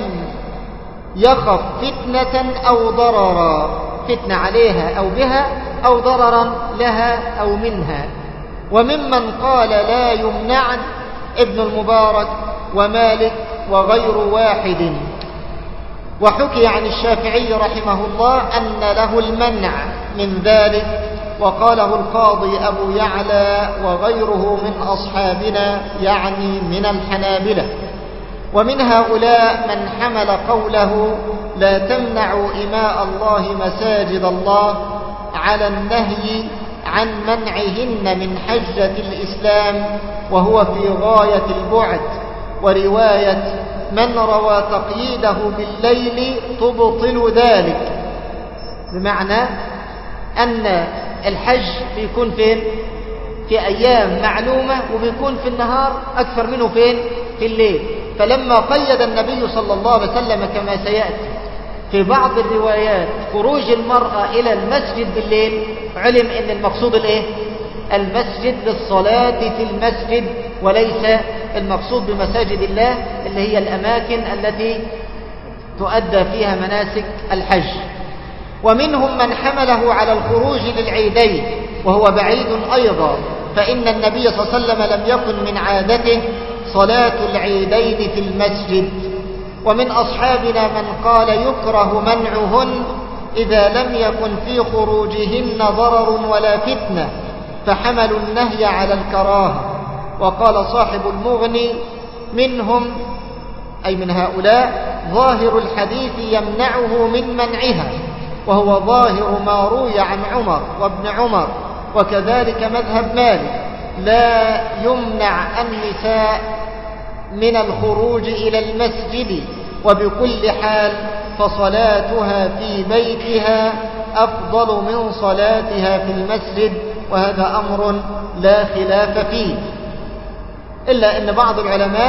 S1: يخف فتنة أو ضررا، فتنة عليها أو بها أو ضررا لها أو منها. وممن قال لا يمنع ابن المبارك ومالك وغير واحد. وحكي عن الشافعي رحمه الله أن له المنع من ذلك، وقاله القاضي أبو يعلى وغيره من أصحابنا، يعني من الحنابلة. ومن هؤلاء من حمل قوله لا تمنعوا إماء الله مساجد الله على النهي عن منعهن من حجة الإسلام، وهو في غاية البعد. ورواية من روى تقييده بالليل تبطل ذلك، بمعنى أن الحج بيكون فين؟ في أيام معلومة، وبيكون في النهار أكثر منه فين؟ في الليل. فلما قيد النبي صلى الله عليه وسلم كما سيأتي في بعض الروايات خروج المرأة إلى المسجد بالليل، علم أن المقصود الإيه؟ المسجد للصلاة في المسجد، وليس المقصود بمساجد الله اللي هي الأماكن التي تؤدى فيها مناسك الحج. ومنهم من حمله على الخروج للعيدين، وهو بعيد أيضا، فإن النبي صلى الله عليه وسلم لم يكن من عادته صلاة العيدين في المسجد. ومن أصحابنا من قال يكره منعهن إذا لم يكن في خروجهن ضرر ولا فتنة، فحملوا النهي على الكراهة. وقال صاحب المغني منهم أي من هؤلاء ظاهر الحديث يمنعه من منعها، وهو ظاهر ما روي عن عمر وابن عمر، وكذلك مذهب مالك، لا يمنع النساء من الخروج إلى المسجد، وبكل حال فصلاتها في بيتها أفضل من صلاتها في المسجد، وهذا أمر لا خلاف فيه. إلا أن بعض العلماء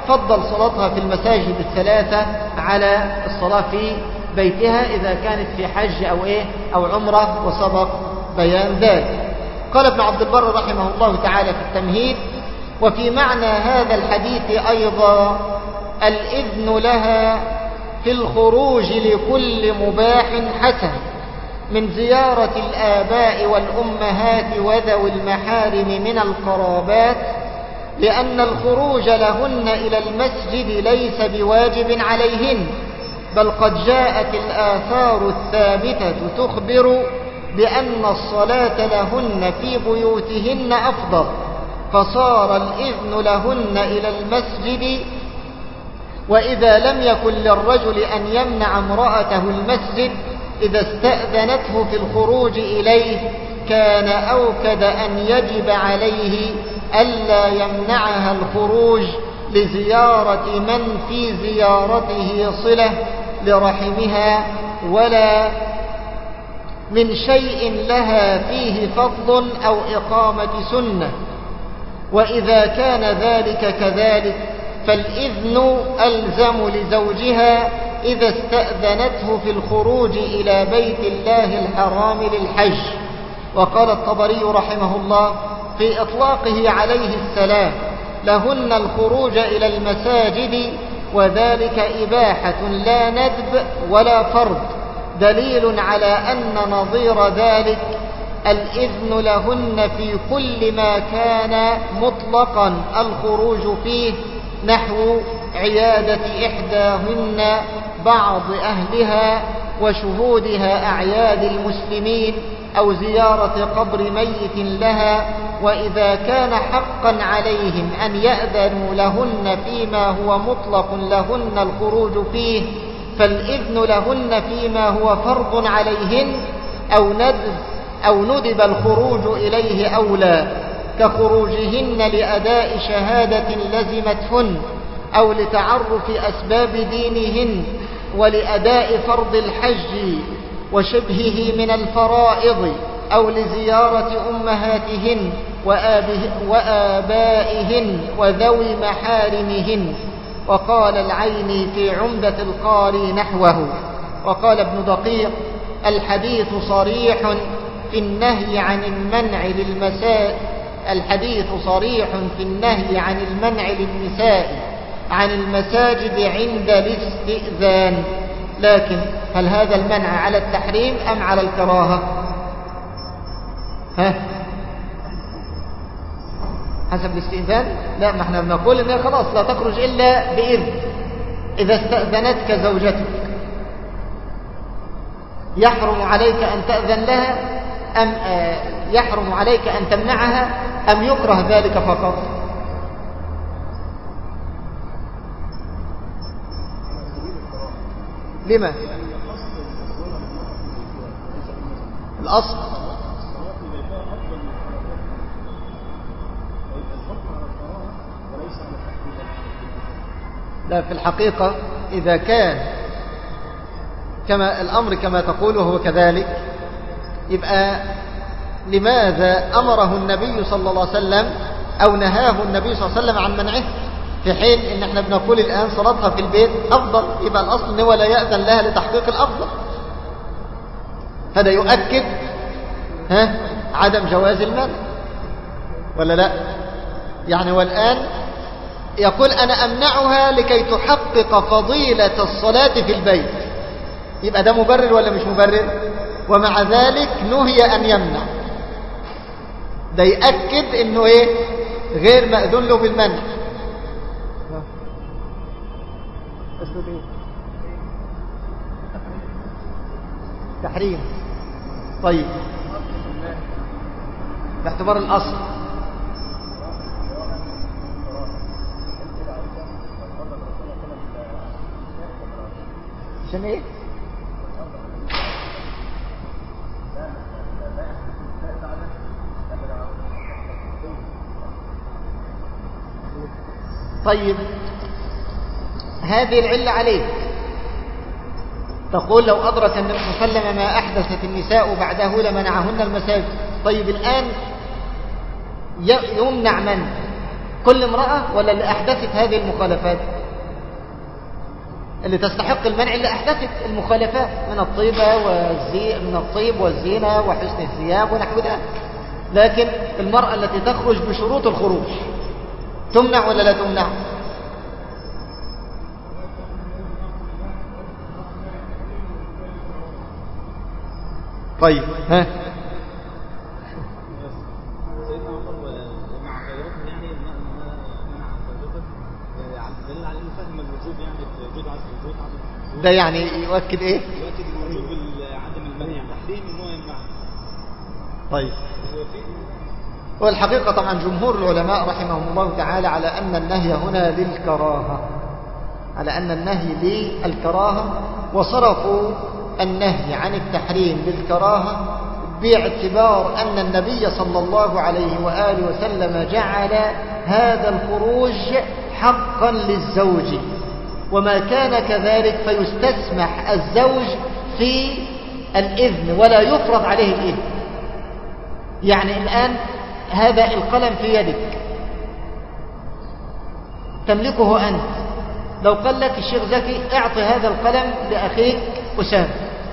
S1: فضل صلاتها في المساجد الثلاثة على الصلاة في بيتها إذا كانت في حج أو إيه أو عمرة، وسبق بيان ذلك. قال ابن عبد البر رحمه الله تعالى في التمهيد: وفي معنى هذا الحديث أيضا الإذن لها في الخروج لكل مباح حسن من زيارة الآباء والأمهات وذوي المحارم من القرابات، لأن الخروج لهن إلى المسجد ليس بواجب عليهن، بل قد جاءت الآثار الثابتة تخبر بأن الصلاة لهن في بيوتهن أفضل، فصار الإذن لهن إلى المسجد. وإذا لم يكن للرجل أن يمنع امرأته المسجد إذا استأذنته في الخروج إليه، كان أوكد أن يجب عليه ألا يمنعها الخروج لزيارة من في زيارته صلة لرحمها، ولا من شيء لها فيه فضل أو إقامة سنة. وإذا كان ذلك كذلك فالإذن ألزم لزوجها إذا استأذنته في الخروج إلى بيت الله الحرام للحج. وقال الطبري رحمه الله في إطلاقه عليه السلام: لهن الخروج إلى المساجد، وذلك إباحة لا ندب ولا فرض، دليل على أن نظير ذلك الإذن لهن في كل ما كان مطلقا الخروج فيه، نحو عيادة إحداهن بعض أهلها وشهودها أعياد المسلمين أو زيارة قبر ميت لها. وإذا كان حقا عليهم أن يأذنوا لهن فيما هو مطلق لهن الخروج فيه، فالإذن لهن فيما هو فرض عليهن أو ندب أو ندب الخروج إليه أولى، كخروجهن لأداء شهادة لزمتهن، أو لتعرف أسباب دينهن، ولأداء فرض الحج وشبهه من الفرائض، أو لزيارة أمهاتهن وآبائهن وذوي محارمهن. وقال العيني في عمدة القاري نحوه. وقال ابن دقيق: الحديث صريح في النهي عن المنع للمساء الحديث صريح في النهي عن المنع للنساء عن المساجد عند الاستئذان، لكن هل هذا المنع على التحريم أم على الكراهة؟ ها؟ حسب الاستئذان؟ لا، ما احنا بنقول انها خلاص لا تخرج إلا بإذن. إذا استأذنتك زوجتك يحرم عليك أن تأذن لها أم يحرم عليك أن تمنعها أم يكره ذلك فقط؟ لما؟ الأصل لا، في الحقيقة إذا كان كما الأمر كما تقول وهو كذلك، يبقى لماذا أمره النبي صلى الله عليه وسلم أو نهاه النبي صلى الله عليه وسلم عن منعه، في حين إن احنا بنقول الآن صلاتها في البيت أفضل؟ يبقى الأصل أنه لا يأذن لها لتحقيق الأفضل. هذا يؤكد ها عدم جواز المنع ولا لا؟ يعني والآن يقول أنا أمنعها لكي تحقق فضيلة الصلاة في البيت، يبقى ده مبرر ولا مش مبرر؟ ومع ذلك نهي أن يمنع. ده يأكد انه ايه غير مأذون له بالمنع. اسلوب ايه؟ تحريم. طيب باعتبار الأصل عشان ايه؟ طيب هذه العلة عليك، تقول لو أدرك النبي صلى الله عليه وسلم ما أحدثت النساء بعده لمنعهن المساجد. طيب الآن يمنع من؟ كل امرأة ولا اللي أحدثت هذه المخالفات؟ اللي تستحق المنع اللي أحدثت المخالفات من الطيبة والزي من الطيب والزينة وحسن الثياب ونحو ذلك. لكن المرأة التي تخرج بشروط الخروج تمنع ولا لا تمنع؟ طيب ها ده يعني يؤكد ايه؟
S2: يؤكد الوجوب عدم المنع تحريم ان هو يمنع.
S1: طيب هو الحقيقة طبعا جمهور العلماء رحمهم الله تعالى على أن النهي هنا للكراهة، على أن النهي للكراهة، وصرفوا النهي عن التحريم للكراهة باعتبار أن النبي صلى الله عليه وآله وسلم جعل هذا الخروج حقا للزوج، وما كان كذلك فيستسمح الزوج في الإذن ولا يفرض عليه الإذن. يعني الآن هذا القلم في يدك تملكه أنت، لو قال لك الشيخ زكي اعطي هذا القلم لأخيك أسامة،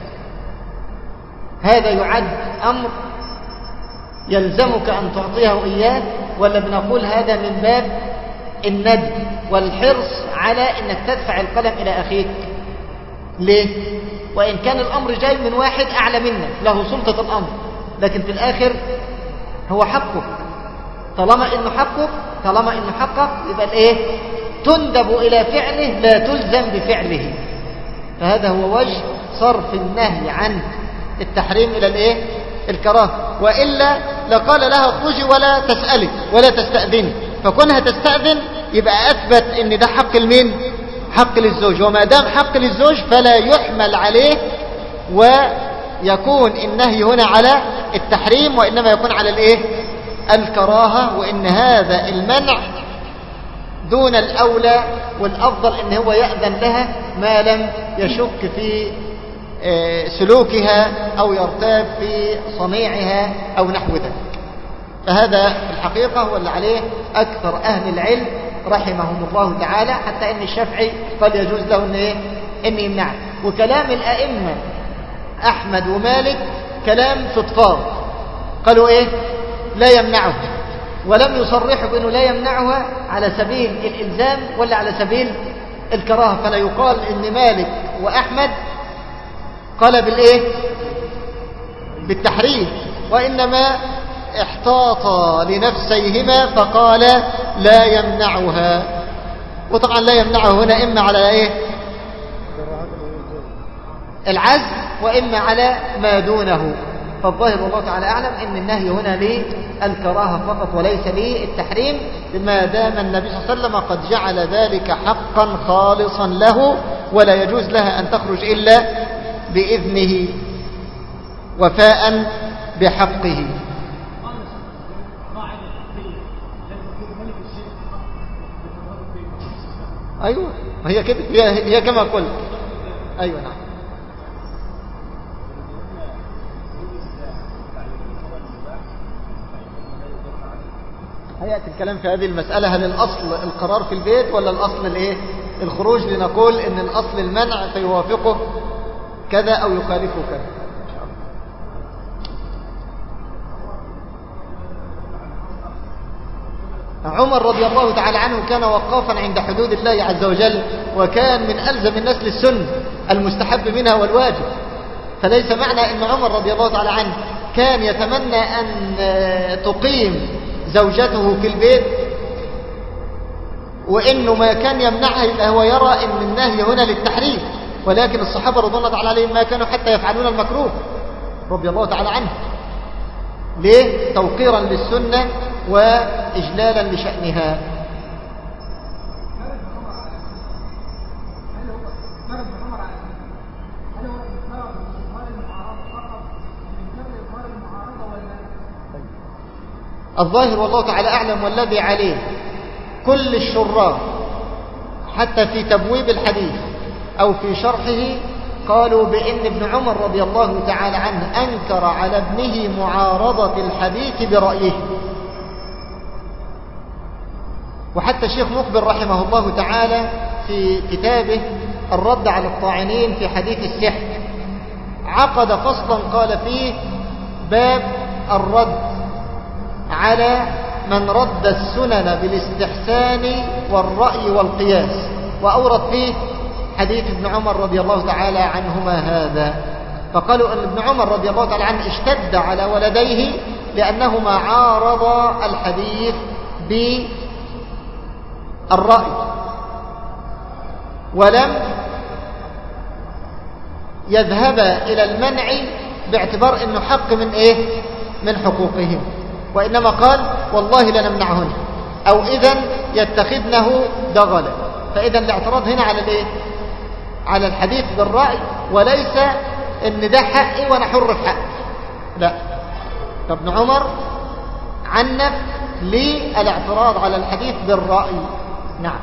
S1: هذا يعد أمر يلزمك أن تعطيه إياه، ولا بنقول هذا من باب الندب والحرص على أنك تدفع القلم إلى أخيك؟ ليه؟ وإن كان الأمر جاي من واحد أعلى منك له سلطة الأمر، لكن في الآخر هو حقك. طالما إنه حقك طالما إنه حقك يبقى الإيه؟ تندب إلى فعله لا تلزم بفعله. فهذا هو وجه صرف النهي عن التحريم إلى الإيه؟ الكراهة. وإلا لقال لها اخرجي ولا تسألي ولا تستأذني، فكونها تستأذن يبقى أثبت إن ده حق المين؟ حق للزوج، وما دام حق للزوج فلا يحمل عليه ويكون النهي هنا على التحريم، وإنما يكون على الإيه؟ الكراهة. وإن هذا المنع دون الأولى، والأفضل إن هو يأذن لها ما لم يشك في سلوكها أو يرتاب في صنيعها أو نحو ذلك. فهذا في الحقيقة هو اللي عليه أكثر أهل العلم رحمهم الله تعالى، حتى إن الشافعي قال يجوز له إن, إيه؟ إن يمنع. وكلام الأئمة أحمد ومالك كلام فضفاض، قالوا إيه؟ لا يمنعه، ولم يصرحوا بأنه لا يمنعها على سبيل الإلزام ولا على سبيل الكراهة. فلا يقال إن مالك وأحمد قال بالإيه؟ بالتحريم، وإنما احتاطا لنفسيهما فقال لا يمنعها. وطبعا لا يمنعه هنا إما على إيه؟ العزم، وإما على ما دونه. فالظاهر والله تعالى أعلم إن النهي هنا للكراهة فقط وليس للتحريم، ما دام النبي صلى الله عليه وسلم قد جعل ذلك حقا خالصا له، ولا يجوز لها أن تخرج إلا بإذنه وفاء بحقه. أيوة هي كده، هي, هي كما قلت. أيوة نعم. هيأتي الكلام في هذه المسألة، هل الأصل القرار في البيت ولا الأصل الإيه؟ الخروج؟ لنقول إن الأصل المنع فيوافقه كذا أو يخالفه كذا. عمر رضي الله تعالى عنه كان وقافا عند حدود الله عز وجل، وكان من ألزم الناس للسنة المستحب منها والواجب. فليس معنى أن عمر رضي الله تعالى عنه كان يتمنى أن تقيم زوجته في البيت وإنه ما كان يمنعها، إلا هو يرى أن النهي هنا للتحريم. ولكن الصحابة رضي الله تعالى عليهم ما كانوا حتى يفعلون المكروه رضي الله تعالى عنه. ليه؟ توقيرا للسنة وإجلالا لشأنها. الظاهر والله تعالى أعلم والذي عليه كل الشراح حتى في تبويب الحديث أو في شرحه قالوا بأن ابن عمر رضي الله تعالى عنه أنكر على ابنه معارضة الحديث برأيه. وحتى الشيخ مقبل رحمه الله تعالى في كتابه الرد على الطاعنين في حديث السحر عقد فصلا قال فيه باب الرد على من رد السنن بالاستحسان والرأي والقياس، وأورد فيه حديث ابن عمر رضي الله تعالى عنهما هذا. فقالوا أن ابن عمر رضي الله تعالى عنه اشتد على ولديه لأنهما عارضا الحديث بالرأي ولم يذهبا إلى المنع باعتبار أنه حق من إيه؟ من حقوقهم، وإنما قال والله لنمنعهن أو إذن يتخذنه دغلا. فإذا الاعتراض هنا على الإيه؟ على الحديث بالرأي، وليس ان ده حقي وانا حر في حقي، لا. فابن عمر عنف للاعتراض على الحديث بالرأي. نعم.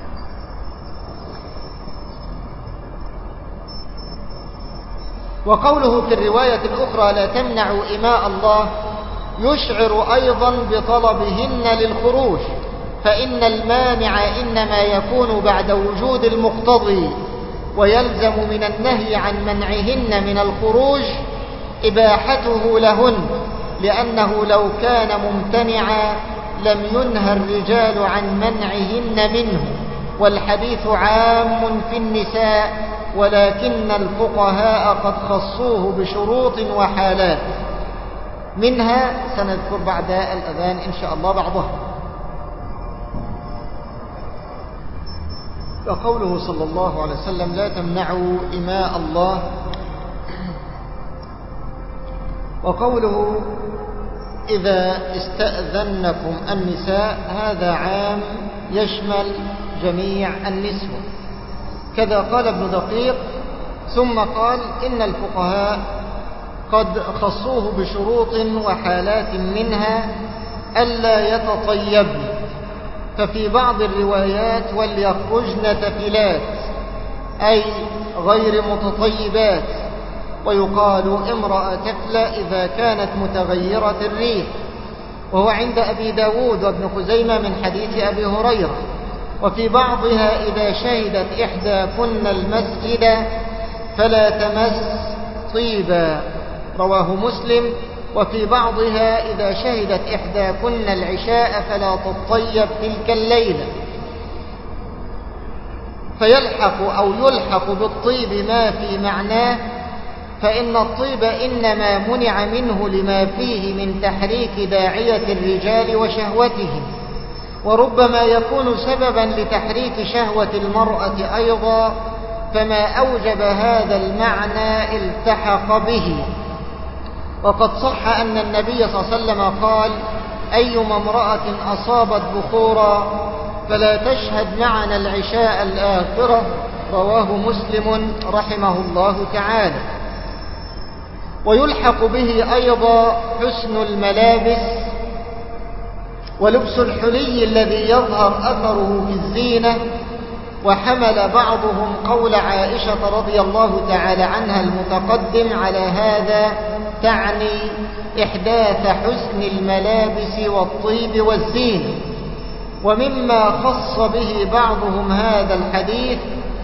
S1: وقوله في الرواية الأخرى لا تمنعوا إماء الله يشعر أيضا بطلبهن للخروج، فإن المانع إنما يكون بعد وجود المقتضي، ويلزم من النهي عن منعهن من الخروج إباحته لهن، لأنه لو كان ممتنعا لم ينهى الرجال عن منعهن منه. والحديث عام في النساء، ولكن الفقهاء قد خصوه بشروط وحالات، منها سنذكر بعد الأذان إن شاء الله بعضها. وقوله صلى الله عليه وسلم لا تمنعوا إماء الله، وقوله إذا استأذنكم النساء هذا عام يشمل جميع النسوة. كذا قال ابن دقيق ثم قال إن الفقهاء قد خصوه بشروط وحالات، منها ألا يتطيبن، ففي بعض الروايات وليخرجن تفلات أي غير متطيبات، ويقال امرأة تفلى إذا كانت متغيرة الريح، وهو عند أبي داود وابن خزيمة من حديث أبي هريرة. وفي بعضها إذا شهدت إحداكن المسجد فلا تمس طيبا، رواه مسلم. وفي بعضها إذا شهدت إحداكن العشاء فلا تطيب تلك الليلة. فيلحق أو يلحق بالطيب ما في معناه، فإن الطيب إنما منع منه لما فيه من تحريك داعية الرجال وشهوتهم، وربما يكون سببا لتحريك شهوة المرأة أيضا، فما أوجب هذا المعنى التحق به. وقد صح أن النبي صلى الله عليه وسلم قال أيما امرأة أصابت بخورا فلا تشهد معنا العشاء الآخرة، رواه مسلم رحمه الله تعالى. ويلحق به أيضا حسن الملابس ولبس الحلي الذي يظهر أثره في الزينة. وحمل بعضهم قول عائشة رضي الله تعالى عنها المتقدم على هذا، تعني إحداث حسن الملابس والطيب والزينة. ومما خص به بعضهم هذا الحديث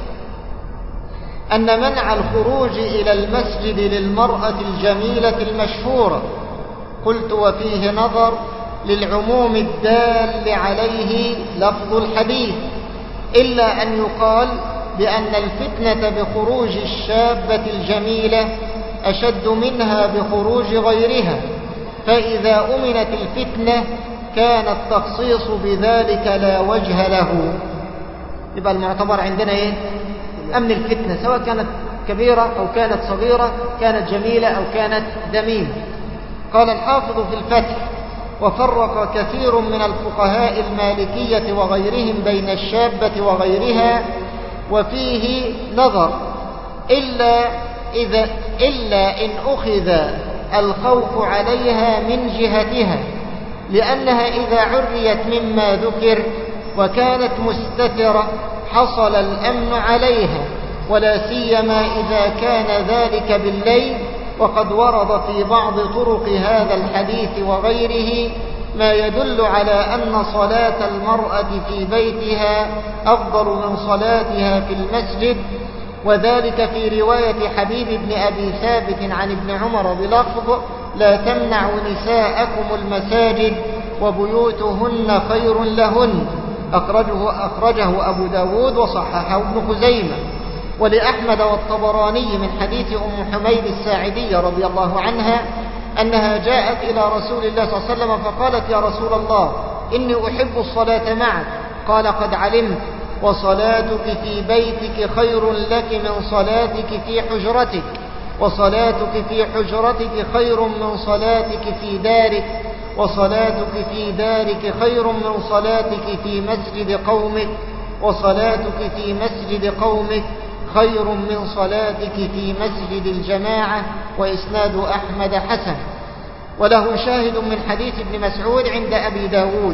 S1: أن منع الخروج إلى المسجد للمرأة الجميلة المشهورة. قلت وفيه نظر للعموم الدال عليه لفظ الحديث، إلا أن يقال بأن الفتنة بخروج الشابة الجميلة أشد منها بخروج غيرها، فإذا أمنت الفتنة كان التخصيص بذلك لا وجه له. يبقى المعتبر عندنا إيه؟ أمن الفتنة، سواء كانت كبيرة أو كانت صغيرة، كانت جميلة أو كانت ذميمة. قال الحافظ في الفتح وفرق كثير من الفقهاء المالكية وغيرهم بين الشابة وغيرها، وفيه نظر إلا, إذا إلا إن أخذ الخوف عليها من جهتها، لأنها إذا عريت مما ذكر وكانت مستترة حصل الأمن عليها، ولا سيما إذا كان ذلك بالليل. وقد ورد في بعض طرق هذا الحديث وغيره ما يدل على أن صلاة المرأة في بيتها أفضل من صلاتها في المسجد، وذلك في رواية حبيب بن أبي ثابت عن ابن عمر بلفظ: لا تمنعوا نساءكم المساجد وبيوتهن خير لهن. أخرجه, أخرجه أبو داود وصححه ابن خزيمة. ولأحمد والطبراني من حديث أم حميد الساعدية رضي الله عنها أنها جاءت إلى رسول الله صلى الله عليه وسلم فقالت: يا رسول الله، إني أحب الصلاة معك. قال: قد علمت، وصلاتك في بيتك خير لك من صلاتك في حجرتك، وصلاتك في حجرتك خير من صلاتك في دارك، وصلاتك في دارك خير من صلاتك في مسجد قومك، وصلاتك في مسجد قومك خير من صلاتك في مسجد الجماعة. وإسناد أحمد حسن. وله شاهد من حديث ابن مسعود عند أبي داود.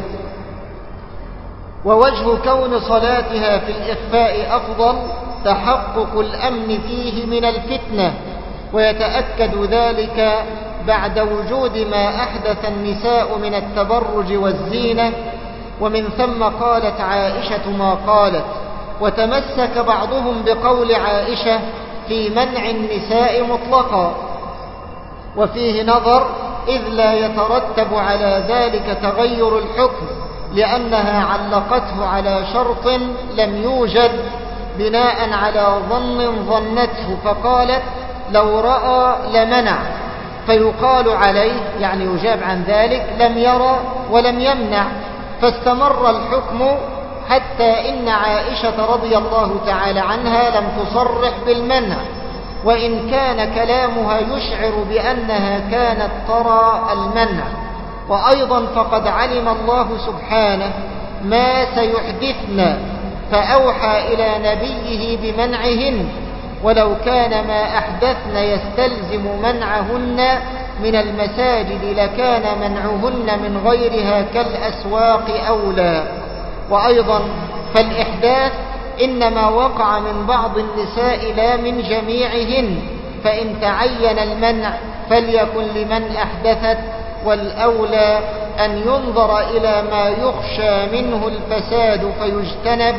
S1: ووجه كون صلاتها في الإخفاء أفضل تحقق الأمن فيه من الفتنة، ويتأكد ذلك بعد وجود ما أحدث النساء من التبرج والزينة. ومن ثم قالت عائشة ما قالت. وتمسك بعضهم بقول عائشة في منع النساء مطلقا، وفيه نظر، إذ لا يترتب على ذلك تغير الحكم، لأنها علقته على شرط لم يوجد بناء على ظن ظنته، فقالت: لو رأى لمنع، فيقال عليه، يعني يجاب عن ذلك: لم يرى ولم يمنع. فاستمر الحكم حتى إن عائشة رضي الله تعالى عنها لم تصرح بالمنع، وإن كان كلامها يشعر بأنها كانت ترى المنع. وأيضا فقد علم الله سبحانه ما سيحدثن فأوحى إلى نبيه بمنعهن، ولو كان ما أحدثن يستلزم منعهن من المساجد لكان منعهن من غيرها كالأسواق أولى. وأيضا فالإحداث إنما وقع من بعض النساء لا من جميعهن، فإن تعين المنع فليكن لمن أحدثت، والأولى أن ينظر إلى ما يخشى منه الفساد فيجتنب،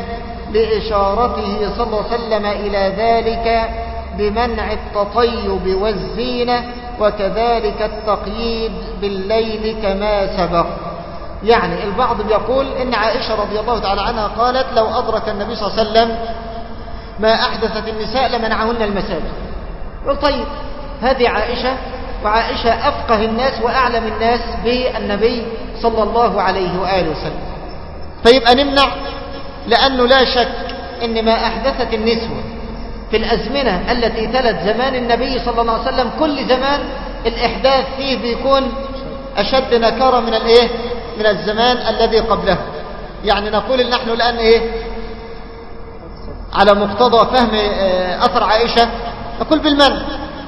S1: لإشارته صلى الله عليه وسلم إلى ذلك بمنع التطيب والزينة، وكذلك التقييد بالليل كما سبق. يعني البعض بيقول إن عائشة رضي الله تعالى عنها قالت: لو أدرك النبي صلى الله عليه وسلم ما أحدثت النساء لمنعهن المساجد. يقول: طيب، هذه عائشة، وعائشة أفقه الناس وأعلم الناس بالنبي صلى الله عليه وآله وسلم، فيبقى نمنع، لأنه لا شك إن ما أحدثت النسوة في الأزمنة التي تلت زمان النبي صلى الله عليه وسلم، كل زمان الإحداث فيه بيكون أشد نكارة من الإيه؟ من الزمان الذي قبله. يعني نقول إن نحن الآن إيه؟ على مقتضى فهم أثر عائشة نقول بالمنع،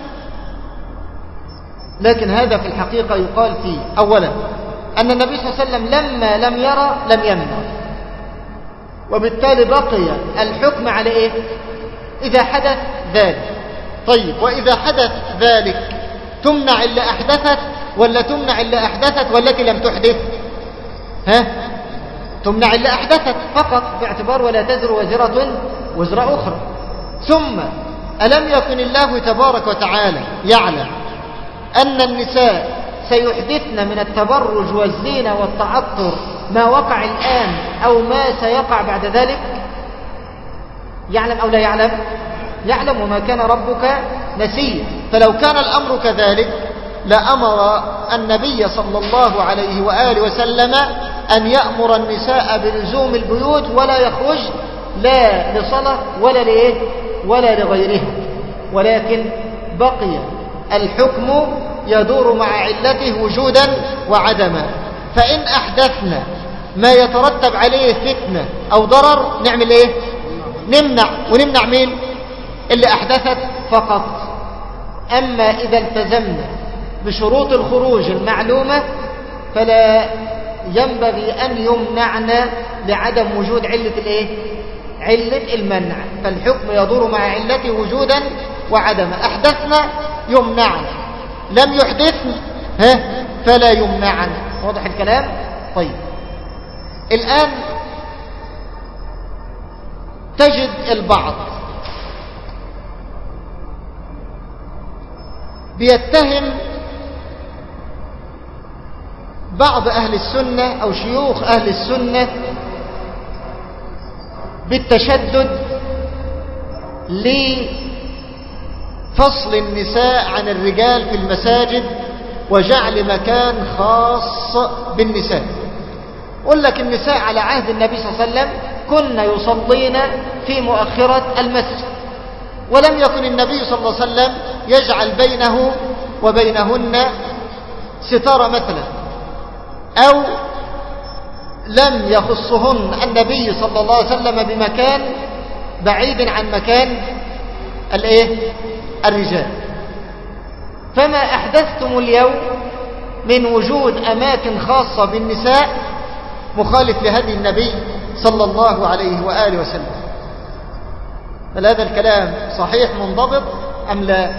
S1: لكن هذا في الحقيقة يقال فيه أولا أن النبي صلى الله عليه وسلم لما لم يرى لم يمنع، وبالتالي بقي الحكم على إيه؟ إذا حدث ذلك. طيب، وإذا حدث ذلك تمنع اللي أحدثت ولا تمنع اللي أحدثت والتي لم تحدث؟ ها؟ تمنع اللي أحدثت فقط، باعتبار ولا تزر وزرة وزر أخرى. ثم ألم يكن الله تبارك وتعالى يعلم أن النساء سيحدثن من التبرج والزينة والتعطر ما وقع الآن أو ما سيقع بعد ذلك؟ يعلم أو لا يعلم؟ يعلم، وما كان ربك نسيا. فلو كان الأمر كذلك لأمر النبي صلى الله عليه وآله وسلم أن يأمر النساء بلزوم البيوت ولا يخرج لا لصلاة ولا لإيه ولا لغيرها، ولكن بقي الحكم يدور مع علته وجودا وعدما. فإن أحدثنا ما يترتب عليه فتنة أو ضرر نعمل إيه؟ نمنع. ونمنع مين؟ اللي أحدثت فقط. أما إذا التزمنا بشروط الخروج المعلومة فلا ينبغي أن يمنعنا لعدم وجود علة الإيه؟ علة المنع. فالحكم يدور مع علته وجودا وعدما. أحدثنا يمنعنا، لم يحدثنا ها فلا يمنعنا. واضح الكلام؟ طيب الآن تجد البعض بيتهم بعض أهل السنة أو شيوخ أهل السنة بالتشدد لفصل النساء عن الرجال في المساجد وجعل مكان خاص بالنساء. يقول لك النساء على عهد النبي صلى الله عليه وسلم كن يصلين في مؤخرة المسجد، ولم يكن النبي صلى الله عليه وسلم يجعل بينه وبينهن ستارة مثلا، أو لم يخصهن النبي صلى الله عليه وسلم بمكان بعيد عن مكان الايه الرجال. فما أحدثتم اليوم من وجود أماكن خاصة بالنساء مخالف لهدي النبي صلى الله عليه وآله وسلم. هل هذا الكلام صحيح منضبط أم لا؟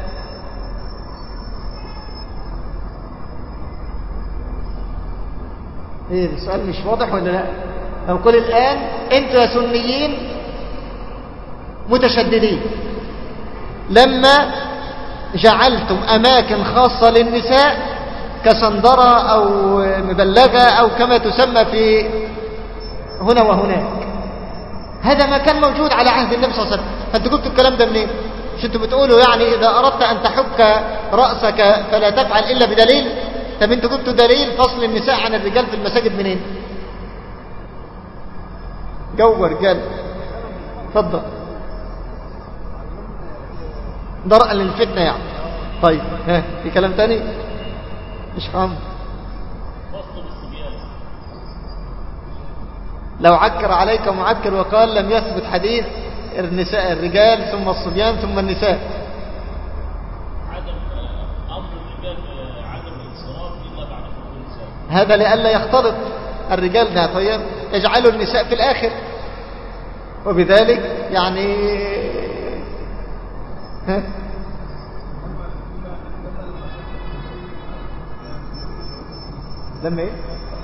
S1: ايه السؤال مش واضح ولا لا؟ نقول الآن انتوا يا سنيين متشددين لما جعلتم أماكن خاصة للنساء كسندرة أو مبلغة أو كما تسمى في هنا وهناك. هذا ما كان موجود على عهد النبي صلى الله عليه وسلم. فأنتوا قلتوا الكلام ده منين؟ مش انتوا بتقولوا يعني إذا أردت أن تحك رأسك فلا تفعل إلا بدليل؟ طب انتوا قلتوا دليل فصل النساء عن الرجال في المساجد منين؟ جو رجال اتفضل. درءا للفتنة يعني. طيب ها في كلام تاني؟ مش خام. لو عكر عليك معكر وقال لم يثبت حديث النساء الرجال ثم الصبيان ثم النساء.
S3: عدم امر الرجال عدم الانصراف الا بعد خروج النساء.
S1: هذا لئلا يختلط الرجال ده. طيب يجعلوا النساء في الاخر وبذلك يعني ها لما ايه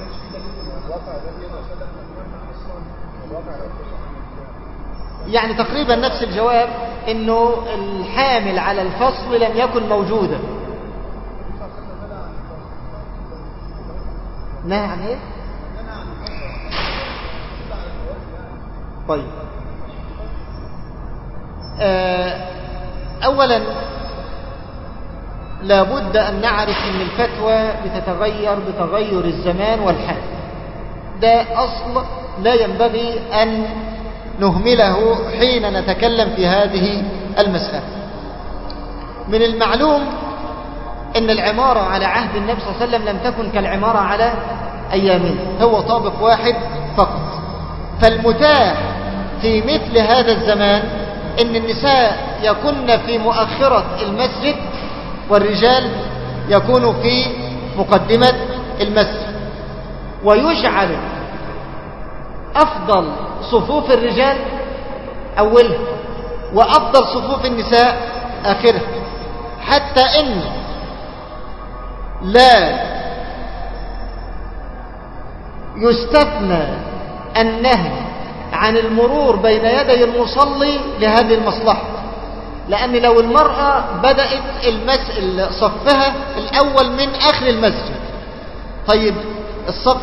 S1: يعني تقريبا نفس الجواب، انه الحامل على الفصل لم يكن موجودا. نعم ايه طيب اولا لابد ان نعرف ان الفتوى بتتغير بتغير الزمان والحال. ده اصل لا ينبغي ان نهمله حين نتكلم في هذه المسألة. من المعلوم ان العمارة على عهد النبي صلى الله عليه وسلم لم تكن كالعمارة على ايامنا، هو طابق واحد فقط. فالمتاح في مثل هذا الزمان ان النساء يكن في مؤخرة المسجد والرجال يكونوا في مقدمة المسجد، ويجعل أفضل صفوف الرجال أولها وأفضل صفوف النساء آخرها، حتى إن لا يستثنى النهي عن المرور بين يدي المصلي لهذه المصلحة. لأن لو المرأة بدأت المسجد صفها الأول من آخر المسجد، طيب الصف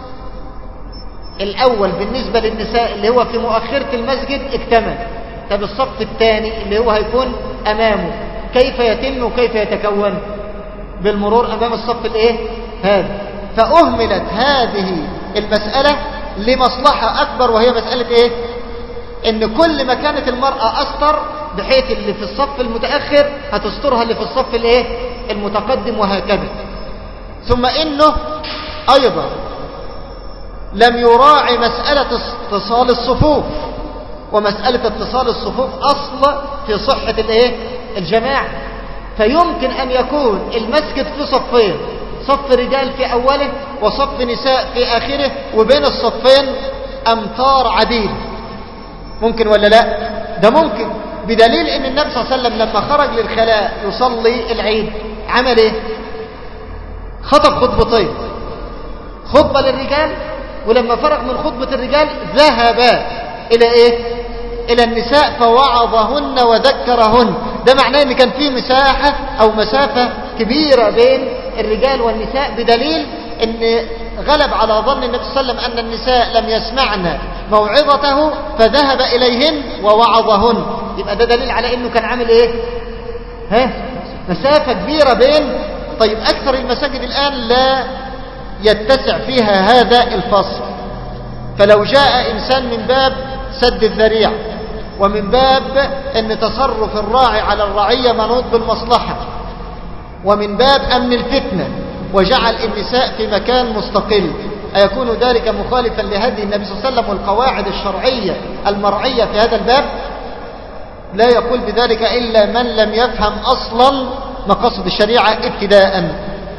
S1: الأول بالنسبة للنساء اللي هو في مؤخرة المسجد اكتمل، طب الصف الثاني اللي هو هيكون أمامه كيف يتم وكيف يتكون؟ بالمرور أمام الصف الايه هذا. فأهملت هذه المسألة لمصلحة أكبر، وهي مسألة ايه؟ ان كل ما كانت المرأة أستر بحيث اللي في الصف المتأخر هتسترها اللي في الصف الايه المتقدم، وهكذا. ثم انه ايضا لم يراعي مسألة اتصال الصفوف، ومسألة اتصال الصفوف أصل في صحة الايه الجماعة. فيمكن أن يكون المسجد في صفين، صف رجال في أوله وصف نساء في آخره، وبين الصفين أمتار عديدة. ممكن ولا لا؟ ده ممكن، بدليل ان النبي صلى الله عليه وسلم لما خرج للخلاء يصلي العيد عمل ايه؟ خطب خطبتين. خطبة للرجال، ولما فرغ من خطبة الرجال ذهب إلى إيه؟ إلى النساء فوعظهن وذكرهن. ده معناه أن كان في مساحة أو مسافة كبيرة بين الرجال والنساء، بدليل أن غلب على ظن النبي صلى الله عليه وسلم أن النساء لم يسمعن موعظته فذهب إليهن ووعظهن. يبقى ده دليل على أنه كان عامل إيه؟ ها؟ مسافة كبيرة بين. طيب أكثر المساجد الآن لا يتسع فيها هذا الفصل، فلو جاء إنسان من باب سد الذريع ومن باب أن تصرف الراعي على الرعية منوط بالمصلحة ومن باب أمن الفتنة وجعل النساء في مكان مستقل، أيكون ذلك مخالفا لهدي النبي صلى الله عليه وسلم والقواعد الشرعية المرعية في هذا الباب؟ لا يقول بذلك إلا من لم يفهم أصلا مقاصد الشريعة ابتداء.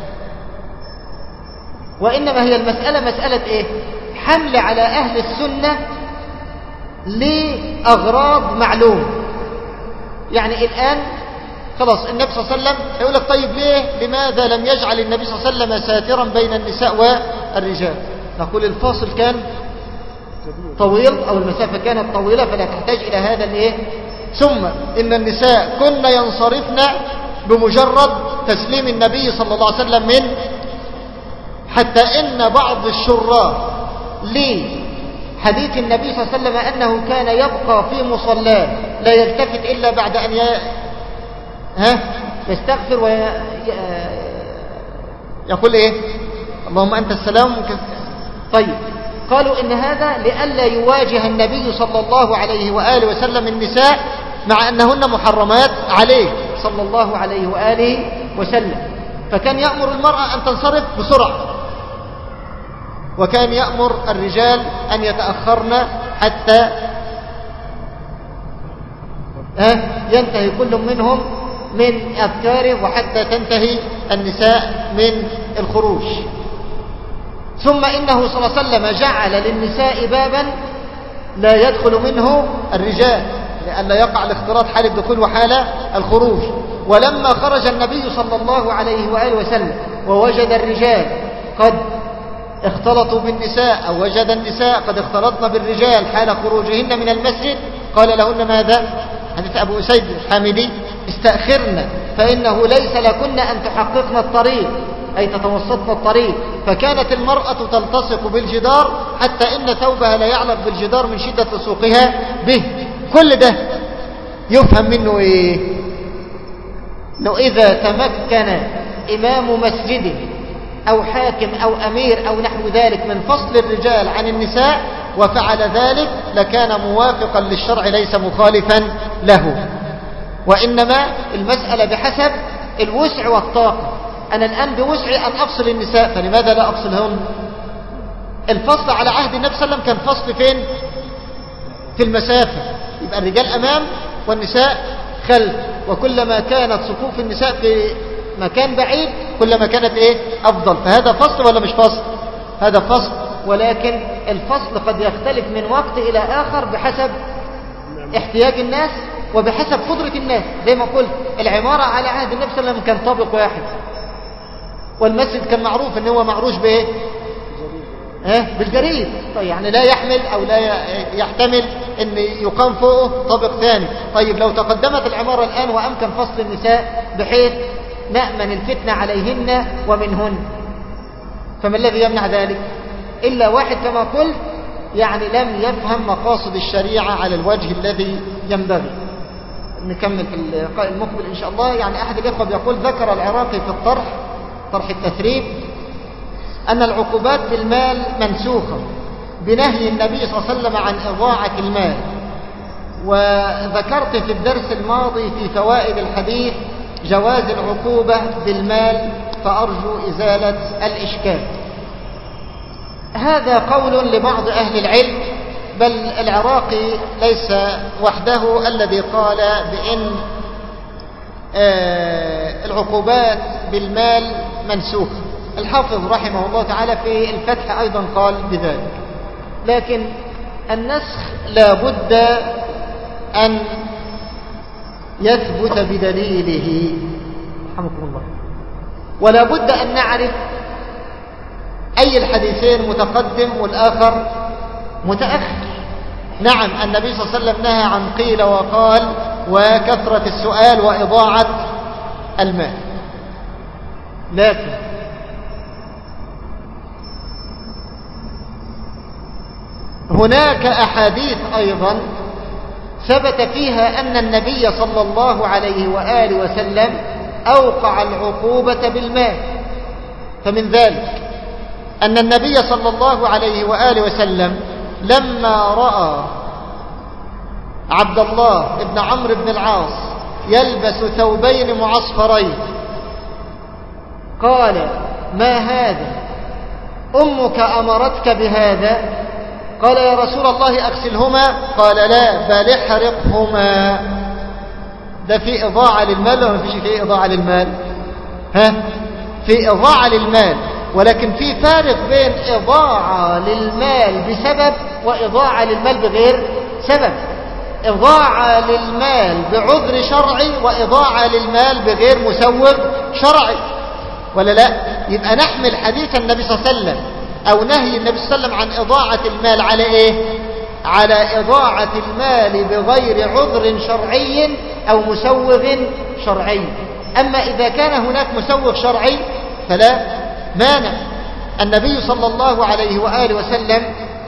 S1: وإنما هي المسألة مسألة إيه؟ حمل على أهل السنة لأغراض معلومة. يعني الآن خلاص النبي صلى الله عليه وسلم يقول لك طيب ليه لماذا لم يجعل النبي صلى الله عليه وسلم ساترا بين النساء والرجال؟ نقول الفاصل كان طويل أو المسافة كانت طويلة فلا تحتاج إلى هذا الإيه. ثم إن النساء كن ينصرفن بمجرد تسليم النبي صلى الله عليه وسلم من، حتى إن بعض الشراح لحديث النبي صلى الله عليه وسلم أنه كان يبقى في مصلاه لا يلتفت إلا بعد أن ي... ها يستغفر ويقول إيه اللهم أنت السلام. طيب قالوا إن هذا لئلا يواجه النبي صلى الله عليه وآله وسلم النساء مع أنهن محرمات عليه صلى الله عليه وآله وسلم، فكان يأمر المرأة أن تنصرف بسرعة، وكان يأمر الرجال أن يتأخرن حتى ينتهي كل منهم من أذكاره وحتى تنتهي النساء من الخروج. ثم إنه صلى الله عليه وسلم جعل للنساء بابا لا يدخل منه الرجال لئلا يقع الاختلاط حال الدخول وحال الخروج. ولما خرج النبي صلى الله عليه وآله وسلم ووجد الرجال قد اختلطوا بالنساء أو وجد النساء قد اختلطن بالرجال حال خروجهن من المسجد قال لهن ماذا؟ حديث أبو أسيد الحامدي استأخرن فإنه ليس لكن أن تحققن الطريق أي تتوسطن الطريق. فكانت المرأة تلتصق بالجدار حتى إن ثوبها لا يعلق بالجدار من شدة لصوقها به. كل ده يفهم منه إيه؟ لو إذا تمكن إمام مسجد أو حاكم أو أمير أو نحو ذلك من فصل الرجال عن النساء وفعل ذلك لكان موافقا للشرع ليس مخالفا له. وإنما المسألة بحسب الوسع والطاقة. أنا الآن بوسعي أن أفصل النساء فلماذا لا أفصلهن؟ الفصل على عهد النبي صلى الله عليه وسلم كان فصل فين؟ في المسافة، يبقى الرجال أمام والنساء خلف، وكلما كانت صفوف النساء في مكان بعيد كلما كانت إيه؟ أفضل. فهذا فصل ولا مش فصل؟ هذا فصل، ولكن الفصل قد يختلف من وقت إلى آخر بحسب احتياج الناس وبحسب قدرة الناس. زي ما قلت العمارة على عهد النبي صلى الله عليه وسلم كان طابق واحد، والمسجد كان معروف ان هو معروش بايه؟ ها بالجريد. طيب يعني لا يحمل او لا يحتمل ان يقام فوقه طابق ثاني. طيب لو تقدمت العمارة الان وامكن فصل النساء بحيث نأمن الفتنة عليهن ومنهن، فما الذي يمنع ذلك؟ الا واحد كما قلت يعني لم يفهم مقاصد الشريعة على الوجه الذي ينبغي. نكمل في اللقاء المقبل إن شاء الله. يعني أحد الإخوة بيقول ذكر العراقي في الطرح طرح التثريب أن العقوبات بالمال منسوخة بنهي النبي صلى الله عليه وسلم عن إضاعة المال. وذكرت في الدرس الماضي في فوائد الحديث جواز العقوبة بالمال، فأرجو إزالة الإشكال. هذا قول لبعض أهل العلم، بل العراقي ليس وحده الذي قال بأن العقوبات بالمال منسوخة. الحافظ رحمه الله تعالى في الفتح أيضا قال بذلك. لكن النسخ لا بد أن يثبت بدليله رحمكم الله، ولا بد أن نعرف أي الحديثين متقدم والآخر متأخر؟ نعم، النبي صلى الله عليه وسلم نهى عن قيل وقال وكثرة السؤال وإضاعة المال، لكن هناك أحاديث أيضا ثبت فيها أن النبي صلى الله عليه وآله وسلم أوقع العقوبة بالمال. فمن ذلك أن النبي صلى الله عليه وآله وسلم لما رأى عبد الله بن عمرو بن العاص يلبس ثوبين معصفرين قال: ما هذا؟ أمك أمرتك بهذا؟ قال: يا رسول الله أغسلهما؟ قال: لا، بل احرقهما. ده في إضاعة للمال ولا ما فيش في إضاعة للمال؟ ها؟ في إضاعة للمال، ولكن في فارق بين إضاعة للمال بسبب وإضاعة للمال بغير سبب. إضاعة للمال بعذر شرعي وإضاعة للمال بغير مسوغ شرعي، ولا لا؟ يبقى نحمل حديث النبي صلى الله عليه وسلم أو نهي النبي صلى الله عليه وسلم عن إضاعة المال على إيه؟ على إضاعة المال بغير عذر شرعي أو مسوغ شرعي. أما إذا كان هناك مسوغ شرعي فلا مانع. النبي صلى الله عليه وآله وسلم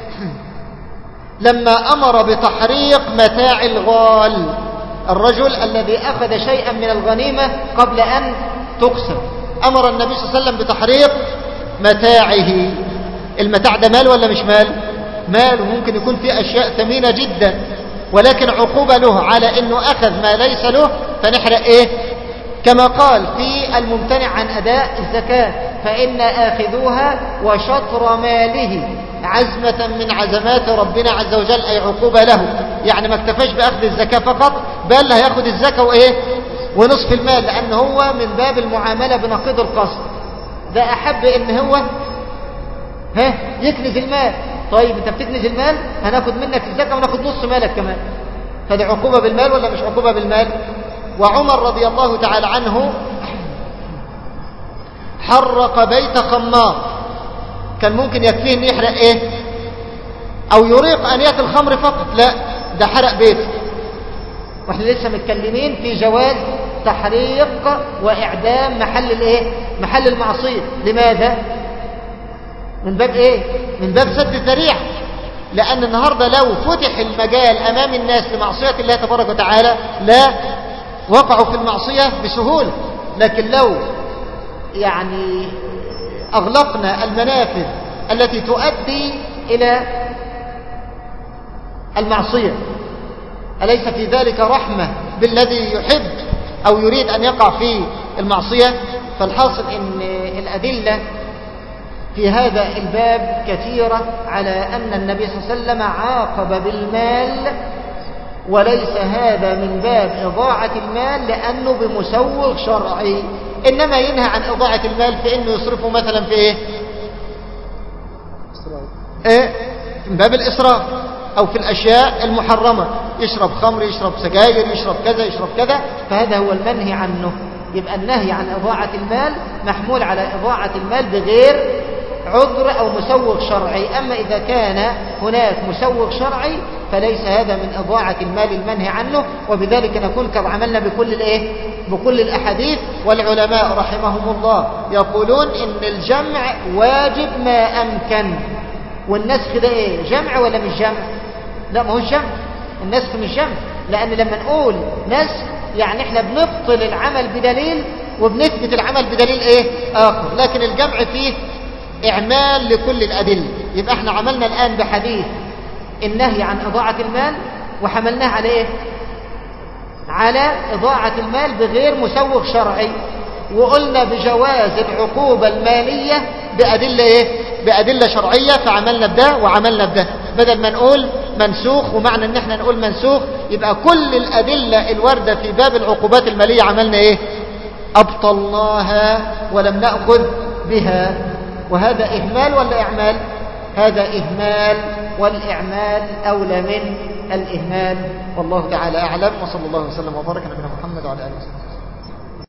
S1: لما أمر بتحريق متاع الغال، الرجل الذي أخذ شيئا من الغنيمة قبل أن تقسم، أمر النبي صلى الله عليه وسلم بتحريق متاعه. المتاع ده مال ولا مش مال؟ مال، وممكن يكون فيه أشياء ثمينة جدا، ولكن عقوبة له على أنه أخذ ما ليس له فنحرق إيه؟ كما قال في الممتنع عن أداء الزكاة: فإن آخذوها وشطر ماله عزمة من عزمات ربنا عز وجل، أي عقوبة له. يعني ما اكتفاش بأخذ الزكاة فقط، بل هياخد الزكاة وإيه؟ ونصف المال، لأن هو من باب المعاملة بنقيض القصد. ده أحب إن هو ها يكنز المال. طيب أنت بتكنز المال، هناخد منك الزكاة وناخد نص مالك كمان. فدي عقوبة بالمال ولا مش عقوبة بالمال؟ وعمر رضي الله تعالى عنه حرق بيت خمار، كان ممكن يكفيه ان يحرق ايه؟ او يريق انيات الخمر فقط، لا، ده حرق بيته. واحنا لسه متكلمين في جواز تحريق واعدام محل الايه؟ محل المعصية. لماذا؟ من باب ايه؟ من باب سد الذريعة. لان النهاردة لو فتح المجال امام الناس لمعصية الله تبارك وتعالى لا وقعوا في المعصية بسهولة، لكن لو يعني أغلقنا المنافذ التي تؤدي إلى المعصية، أليس في ذلك رحمة بالذي يحب أو يريد أن يقع في المعصية؟ فالحاصل أن الأدلة في هذا الباب كثيرة على أن النبي صلى الله عليه وسلم عاقب بالمال، وليس هذا من باب إضاعة المال لأنه بمسوغ شرعي، إنما ينهى عن إضاعة المال في أنه يصرفه مثلا في إيه؟ إيه؟ من باب الإسراف، أو في الأشياء المحرمة، يشرب خمر، يشرب سجاير، يشرب كذا يشرب كذا، فهذا هو المنهي عنه. يبقى النهي عن إضاعة المال محمول على إضاعة المال بغير عذر أو مسوغ شرعي. أما إذا كان هناك مسوغ شرعي فليس هذا من إضاعة المال المنهي عنه. وبذلك نكون قد عملنا بكل الإيه؟ بكل الأحاديث. والعلماء رحمهم الله يقولون إن الجمع واجب ما أمكن. والنسخ ده إيه؟ جمع ولا مش جمع؟ لا، ما هو الجمع. النسخ مش جمع، لأن لما نقول نسخ يعني احنا بنبطل العمل بدليل وبنثبت العمل بدليل ايه آخر، لكن الجمع فيه إعمال لكل الأدلة. يبقى احنا عملنا الآن بحديث النهي عن إضاعة المال، وحملناه على ايه؟ على إضاعة المال بغير مسوغ شرعي، وقلنا بجواز العقوبة المالية بأدلة ايه؟ بأدلة شرعية، فعملنا بده وعملنا بده، بدل ما نقول منسوخ. ومعنى ان احنا نقول منسوخ يبقى كل الأدلة الواردة في باب العقوبات المالية عملنا ايه؟ أبطلناها ولم نأخذ بها. وهذا إهمال ولا إعمال؟ هذا إهمال، والإعمال أولى من الإهمال. والله تعالى أعلم، وصلى الله وسلم وبارك على نبينا محمد وعلى آله وسلم.